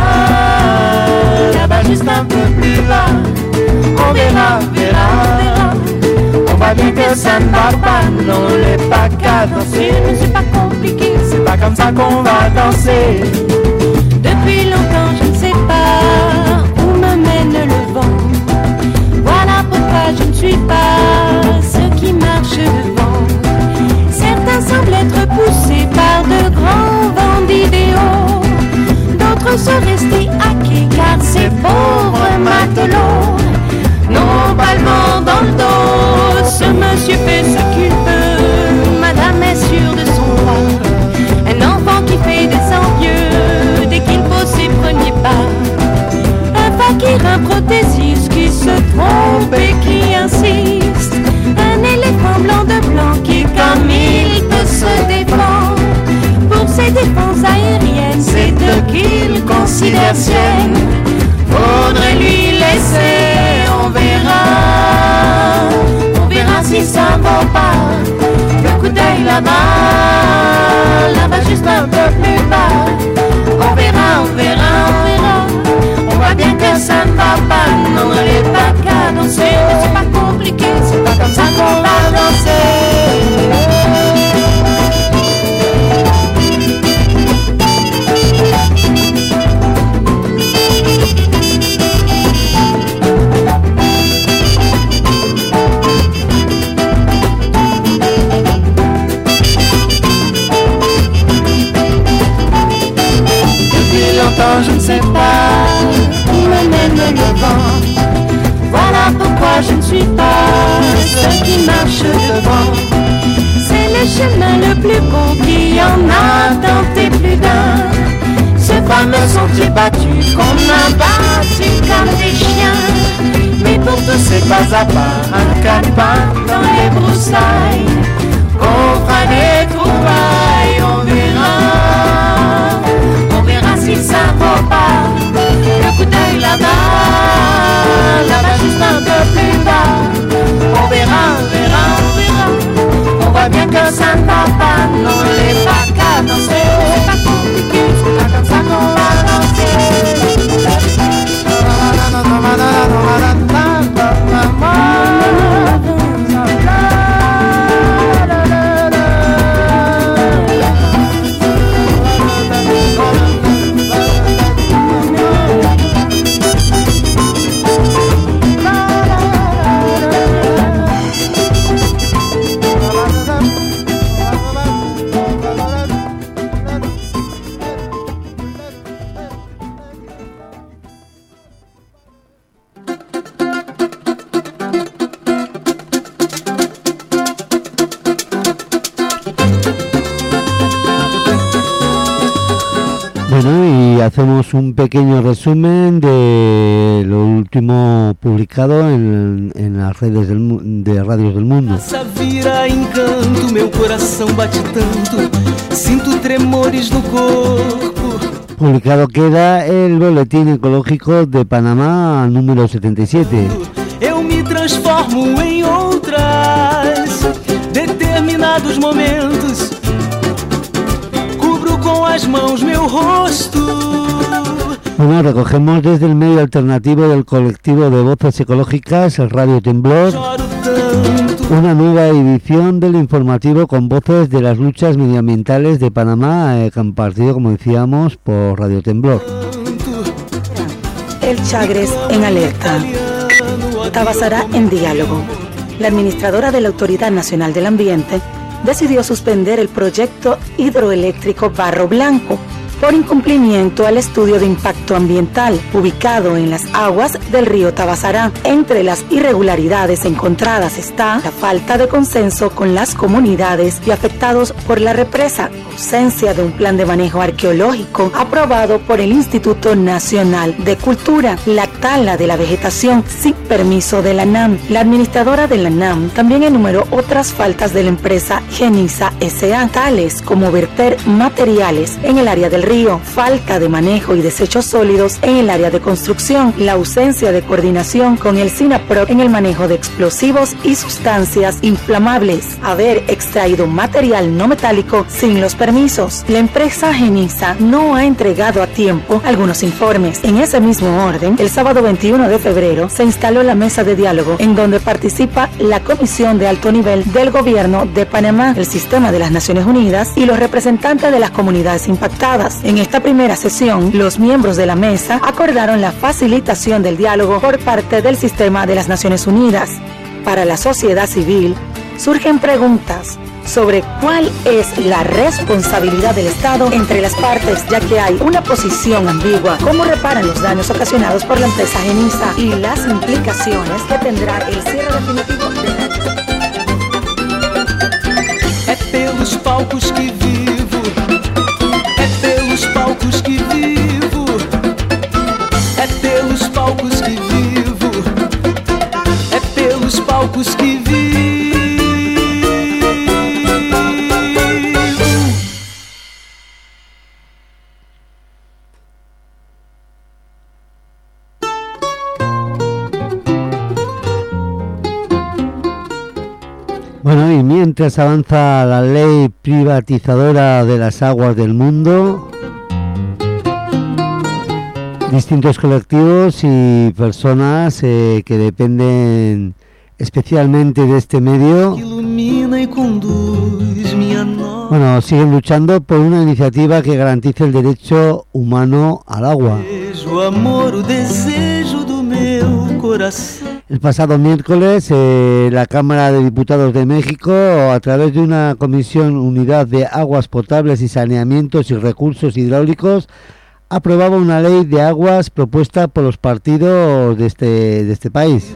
là-bas. Là-bas juste un peu plus bas. On verra, verra. On voit bien que ça ne va pas, non, les pas qu'à danser. Mais c'est pas compliqué, c'est pas comme ça qu'on va danser. Depuis longtemps je ne sais pas où me mène le vent. Voilà pourquoi je ne suis pas ce qui marche devant. Certains semblent être poussés par de grands vents d'idéaux. D'autres sont restés hackés car ces pauvres matelots n'ont pas le vent dans le dos. Ce monsieur fait ce qu'il peut, madame est sûre de son droit. Un enfant qui fait des envieux dès qu'il pose ses premiers pas. Un fakir, un prothésiste qui se trompe et qui insiste. Un éléphant blanc de blanc qui comme il peut se défend. Pour ses défenses aériennes, c'est eux qu'il considère siennes. Faudrait lui laisser, on verra. On verra si ça vaut pas le coup d'œil là-bas. Là-bas juste un peu plus bas. On verra, on verra, on verra. On voit bien que ça ne va pas. Non, elle est pas qu'à danser. Mais c'est pas compliqué, c'est pas comme ça qu'on va danser. Je ne sais pas où me mène le vent. Voilà Voilà pourquoi je ne suis pas ceux qui marchent devant. C'est le chemin le plus beau qui en a tenté plus d'un. Ces femmes sont-ils battus qu'on a battu comme des chiens. Mais pour tous c'est pas à pas, un calepin dans les broussailles. On fera des trouvailles, on verra. On verra si ça vaut pas le coup d'œil là-bas, là-bas juste un peu plus bas. On verra, on verra, on verra. On voit bien que ça ne va pas, non les pas qu'à danser. C'est pas compliqué, c'est pas comme ça qu'on va danser. Bueno, y hacemos un pequeño resumen de lo último publicado en, en las redes del, mu- de Radios del Mundo. Essa vira encanto, meu coração bate tanto, sinto tremores no corpo. Publicado queda el Boletín Ecológico de Panamá número setenta y siete. Eu me transformo em outras, determinados momentos. Cubro com as mãos meu rosto. Bueno, recogemos desde el medio alternativo del colectivo de voces ecológicas, el Radio Temblor, una nueva edición del informativo con voces de las luchas medioambientales de Panamá, eh, compartido, como decíamos, por Radio Temblor. El Chagres en alerta. Tabasará en diálogo. La administradora de la Autoridad Nacional del Ambiente decidió suspender el proyecto hidroeléctrico Barro Blanco por incumplimiento al estudio de impacto ambiental ubicado en las aguas del río Tabasará. Entre las irregularidades encontradas está la falta de consenso con las comunidades y afectados por la represa, ausencia de un plan de manejo arqueológico aprobado por el Instituto Nacional de Cultura, la tala de la vegetación sin permiso de la NAM. La administradora de la NAM también enumeró otras faltas de la empresa Genisa S A, tales como verter materiales en el área del río, falta de manejo y desechos sólidos en el área de construcción, la ausencia de coordinación con el SINAPROC en el manejo de explosivos y sustancias inflamables, haber extraído material no metálico sin los permisos. La empresa Genisa no ha entregado a tiempo algunos informes. En ese mismo orden, el sábado veintiuno de febrero se instaló la mesa de diálogo en donde participa la Comisión de Alto Nivel del Gobierno de Panamá, el Sistema de las Naciones Unidas y los representantes de las comunidades impactadas. En esta primera sesión, los miembros de la mesa acordaron la facilitación del diálogo por parte del Sistema de las Naciones Unidas. Para la sociedad civil, surgen preguntas sobre cuál es la responsabilidad del Estado entre las partes, ya que hay una posición ambigua, cómo reparan los daños ocasionados por la empresa Genisa y las implicaciones que tendrá el cierre definitivo de la... É pelos palcos que vivo, é pelos palcos que vivo, é pelos palcos que vivo, é pelos palcos que vivo. Bueno, y mientras avanza la ley privatizadora de las aguas del mundo, distintos colectivos y personas eh, que dependen especialmente de este medio, bueno, siguen luchando por una iniciativa que garantice el derecho humano al agua. El pasado miércoles, eh, la Cámara de Diputados de México, a través de una comisión Unidad de Aguas Potables y Saneamientos y Recursos Hidráulicos, aprobaba una ley de aguas propuesta por los partidos de este, de este país.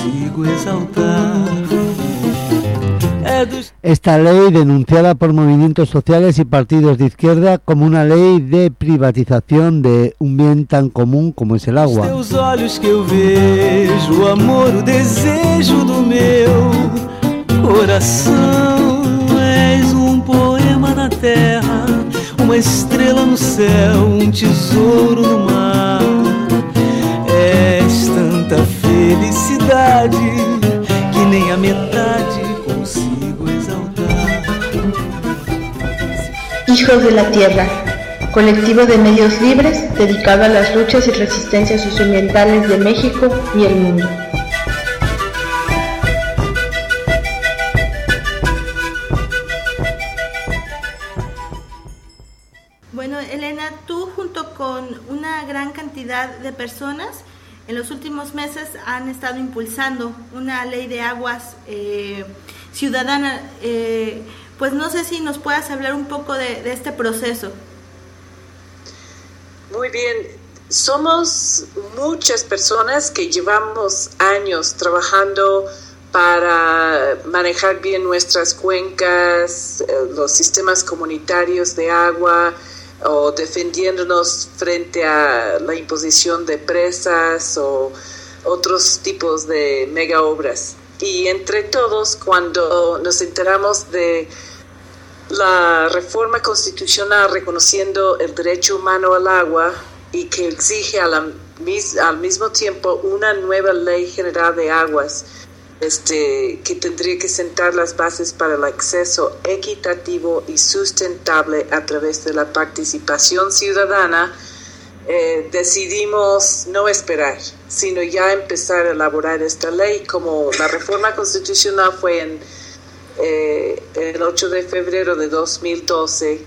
Esta ley, denunciada por movimientos sociales y partidos de izquierda como una ley de privatización de un bien tan común como es el agua. Teus olhos que eu vejo, o amor, o desejo do meu coração. És um poema na terra, uma estrela no céu, um tesouro no mar. És tanta felicidade que nem a metade consigo exaltar. Hijos de la Tierra, colectivo de medios libres dedicado a las luchas y resistencias socioambientales de México y el mundo. Bueno, Elena, tú junto con una gran cantidad de personas en los últimos meses han estado impulsando una ley de aguas eh, ciudadana. Eh, pues no sé si nos puedas hablar un poco de, de este proceso. Muy bien, somos muchas personas que llevamos años trabajando para manejar bien nuestras cuencas, los sistemas comunitarios de agua, o defendiéndonos frente a la imposición de presas o otros tipos de mega obras. Y entre todos, cuando nos enteramos de la reforma constitucional reconociendo el derecho humano al agua y que exige a la, al mismo tiempo una nueva ley general de aguas, Este, que tendría que sentar las bases para el acceso equitativo y sustentable a través de la participación ciudadana, eh, decidimos no esperar, sino ya empezar a elaborar esta ley. Como la reforma constitucional fue en eh, el ocho de febrero de dos mil doce,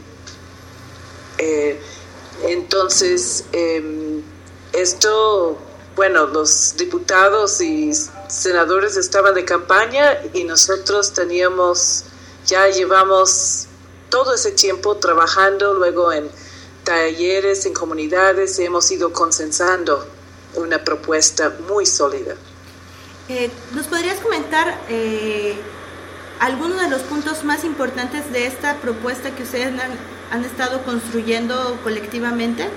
eh, entonces eh, esto, bueno, los diputados y senadores estaban de campaña y nosotros teníamos, ya llevamos todo ese tiempo trabajando, luego en talleres, en comunidades, hemos ido consensando una propuesta muy sólida. Eh, ¿Nos podrías comentar eh, algunos de los puntos más importantes de esta propuesta que ustedes han, han estado construyendo colectivamente?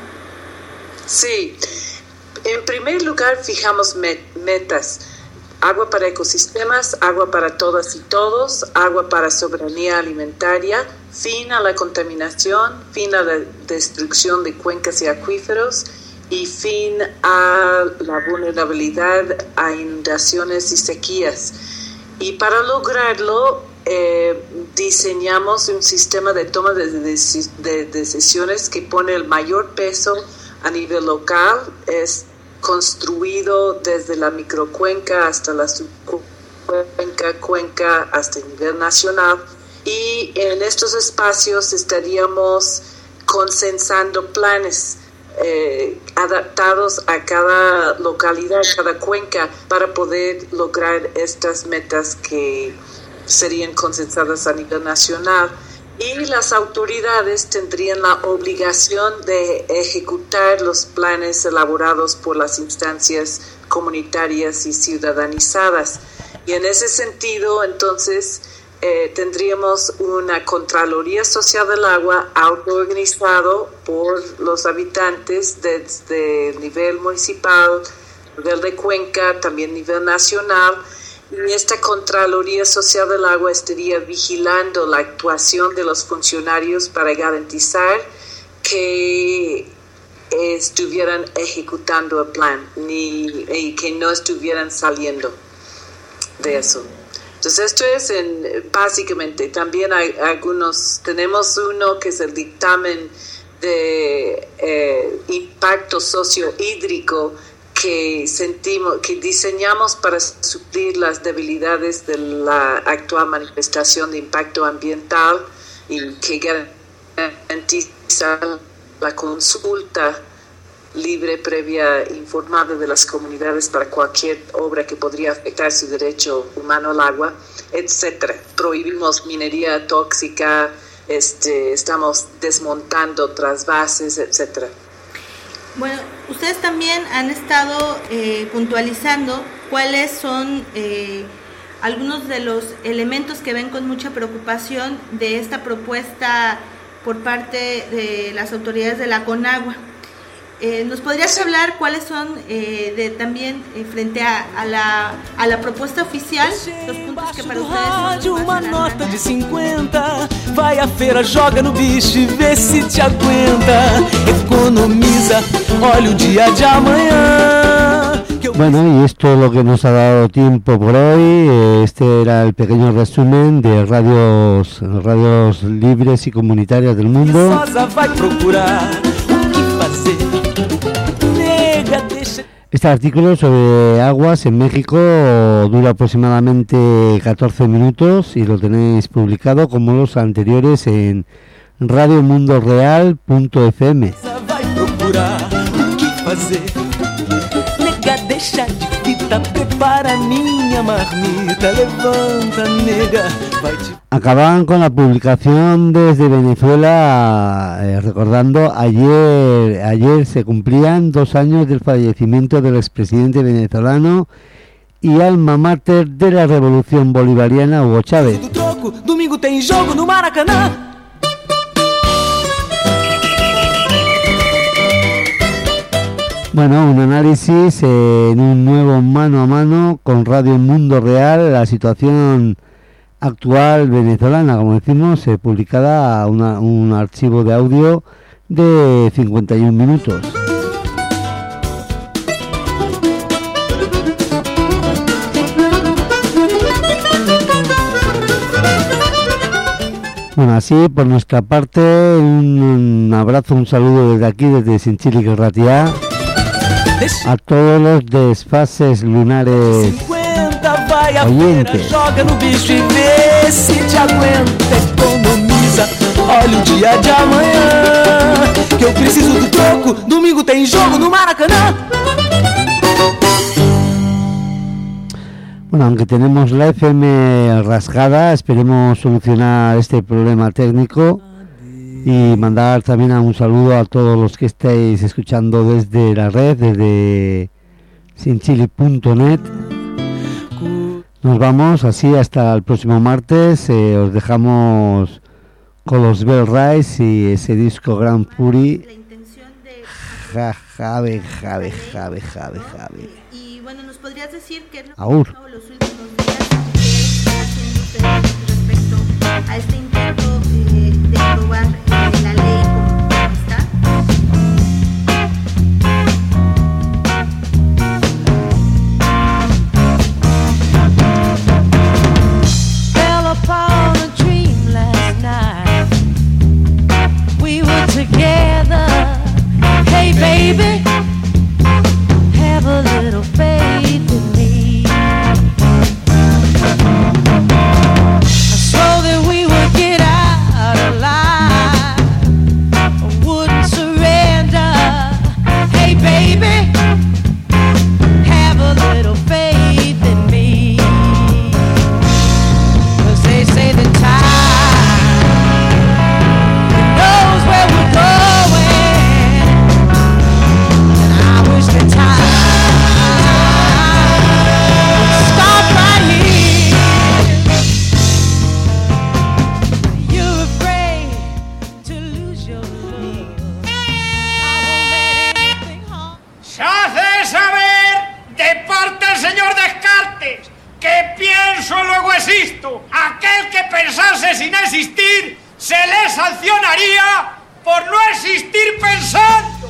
Sí, en primer lugar fijamos met- metas. Agua para ecosistemas, agua para todas y todos, agua para soberanía alimentaria, fin a la contaminación, fin a la destrucción de cuencas y acuíferos y fin a la vulnerabilidad a inundaciones y sequías. Y para lograrlo, eh, diseñamos un sistema de toma de, de, de decisiones que pone el mayor peso a nivel local, es construido desde la microcuenca hasta la subcuenca, cuenca hasta el nivel nacional, y en estos espacios estaríamos consensando planes eh, adaptados a cada localidad, cada cuenca, para poder lograr estas metas que serían consensadas a nivel nacional. Y las autoridades tendrían la obligación de ejecutar los planes elaborados por las instancias comunitarias y ciudadanizadas. Y en ese sentido, entonces, eh, tendríamos una Contraloría Social del Agua autoorganizado por los habitantes desde el nivel municipal, nivel de cuenca, también nivel nacional. Y esta Contraloría Social del Agua estaría vigilando la actuación de los funcionarios para garantizar que estuvieran ejecutando el plan ni, y que no estuvieran saliendo de eso. Entonces esto es en, básicamente, también hay algunos, tenemos uno que es el dictamen de eh, impacto sociohídrico que sentimos, que diseñamos para suplir las debilidades de la actual manifestación de impacto ambiental y que garantiza la consulta libre, previa, informada de las comunidades para cualquier obra que podría afectar su derecho humano al agua, etcétera. Prohibimos minería tóxica, este, estamos desmontando trasvases, etcétera. Bueno, ustedes también han estado eh, puntualizando cuáles son eh, algunos de los elementos que ven con mucha preocupación de esta propuesta por parte de las autoridades de la Conagua. Eh, ¿Nos podrías hablar cuáles son eh, de también eh, frente a, a, la, a la propuesta oficial los puntos que para ustedes son uma nota de cinquenta, vai à feira, joga no bicho e vê se te aguenta. Economiza, olha o dia de amanhã. Bueno, y esto es lo que nos ha dado tiempo por hoy. Este era el pequeño resumen de radios, radios libres y comunitarias del mundo. Vai procurar o que fazer. Este artículo sobre aguas en México dura aproximadamente catorce minutos y lo tenéis publicado como los anteriores en radio mundo real punto f m. Vai procurar o que fazer. Nega, deixa de fita, prepara minha marmita, levanta, nega, vai te... Acaban con la publicación desde Venezuela, eh, recordando ayer ayer se cumplían dos años del fallecimiento del expresidente venezolano y alma mater de la revolución bolivariana, Hugo Chávez. Domingo tem jogo no Maracanã. Bueno, un análisis en un nuevo mano a mano con Radio Mundo Real, la situación actual venezolana, como decimos, eh, publicada una, un archivo de audio de cincuenta y un minutos. Bueno, así por nuestra parte, un, un abrazo, un saludo desde aquí, desde Sinchili Ratia, a todos los desfases lunares oyentes. Joga no bicho e vê se te aguenta. Economiza, olha o dia de amanhã. Que eu preciso do troco. Domingo tem jogo no Maracanã. Bueno, aunque tenemos la F M rasgada, esperemos solucionar este problema técnico y mandar también un saludo a todos los que estáis escuchando desde la red, desde sinchili punto net. Nos vamos así hasta el próximo martes. Eh, os dejamos con los Bell Rise y ese disco Grand Fury. Ja, jave, jave, jave, jave, jave. Y bueno, ¿nos podrías decir qué es lo que Aur. ha pasado los últimos días y qué están haciendo ustedes respecto a este intento eh, de aprobar eh, la ley como está? Fell upon a dream last night. We were together. Hey baby, have a little faith in me. I swore that we would get out alive. I wouldn't surrender. Hey baby, have a little faith in me. 'Cause they say the time knows where we're going, and I wish the time would stop right here. You're afraid to lose your love. I won't let anything harm. Se hace saber de parte del señor Descartes que pienso luego existo. Aquel que pensase sin existir se le sancionaría por no existir pensando.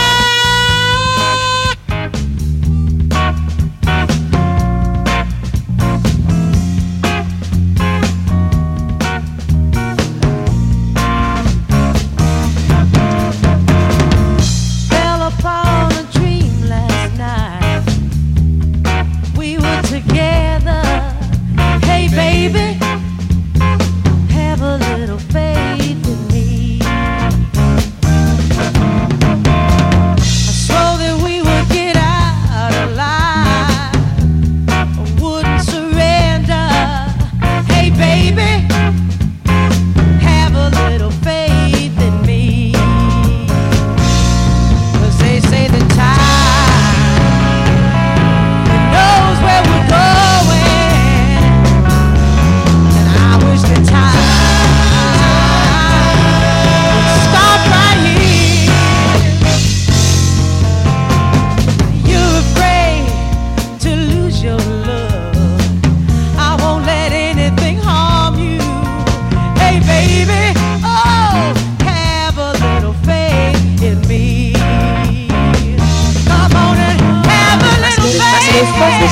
Fell upon a dream last night. We were together. Hey baby, have a little faith in me.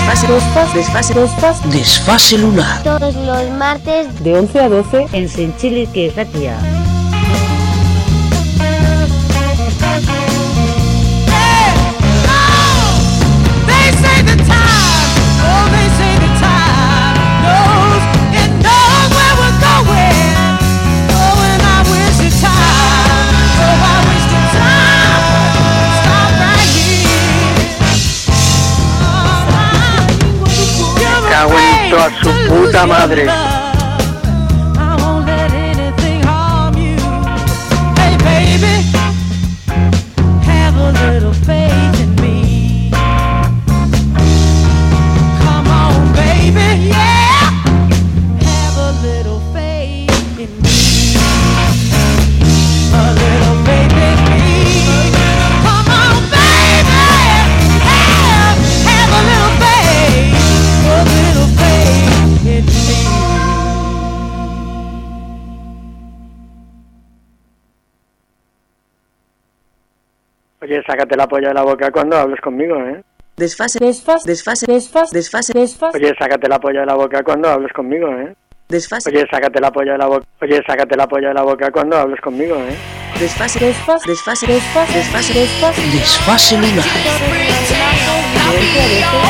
Desfase, desfase, desfase, desfase, Desfase lunar. Todos los martes de once a doce en Senchilique Ratia. Cago en toda su puta madre. Oye, sácate la polla de la boca cuando hables conmigo, ¿eh? Desfase, desfase, desfase, desfase, desfase, desfase. Oye, sácate la polla de la boca cuando hables conmigo, ¿eh? Desfase. Oye, sácate la polla de la boca. Oye, sácate la polla de la boca cuando hables conmigo, ¿eh? Desfase, desfase, desfase, desfase, desfase, desfase. Desfase lunar.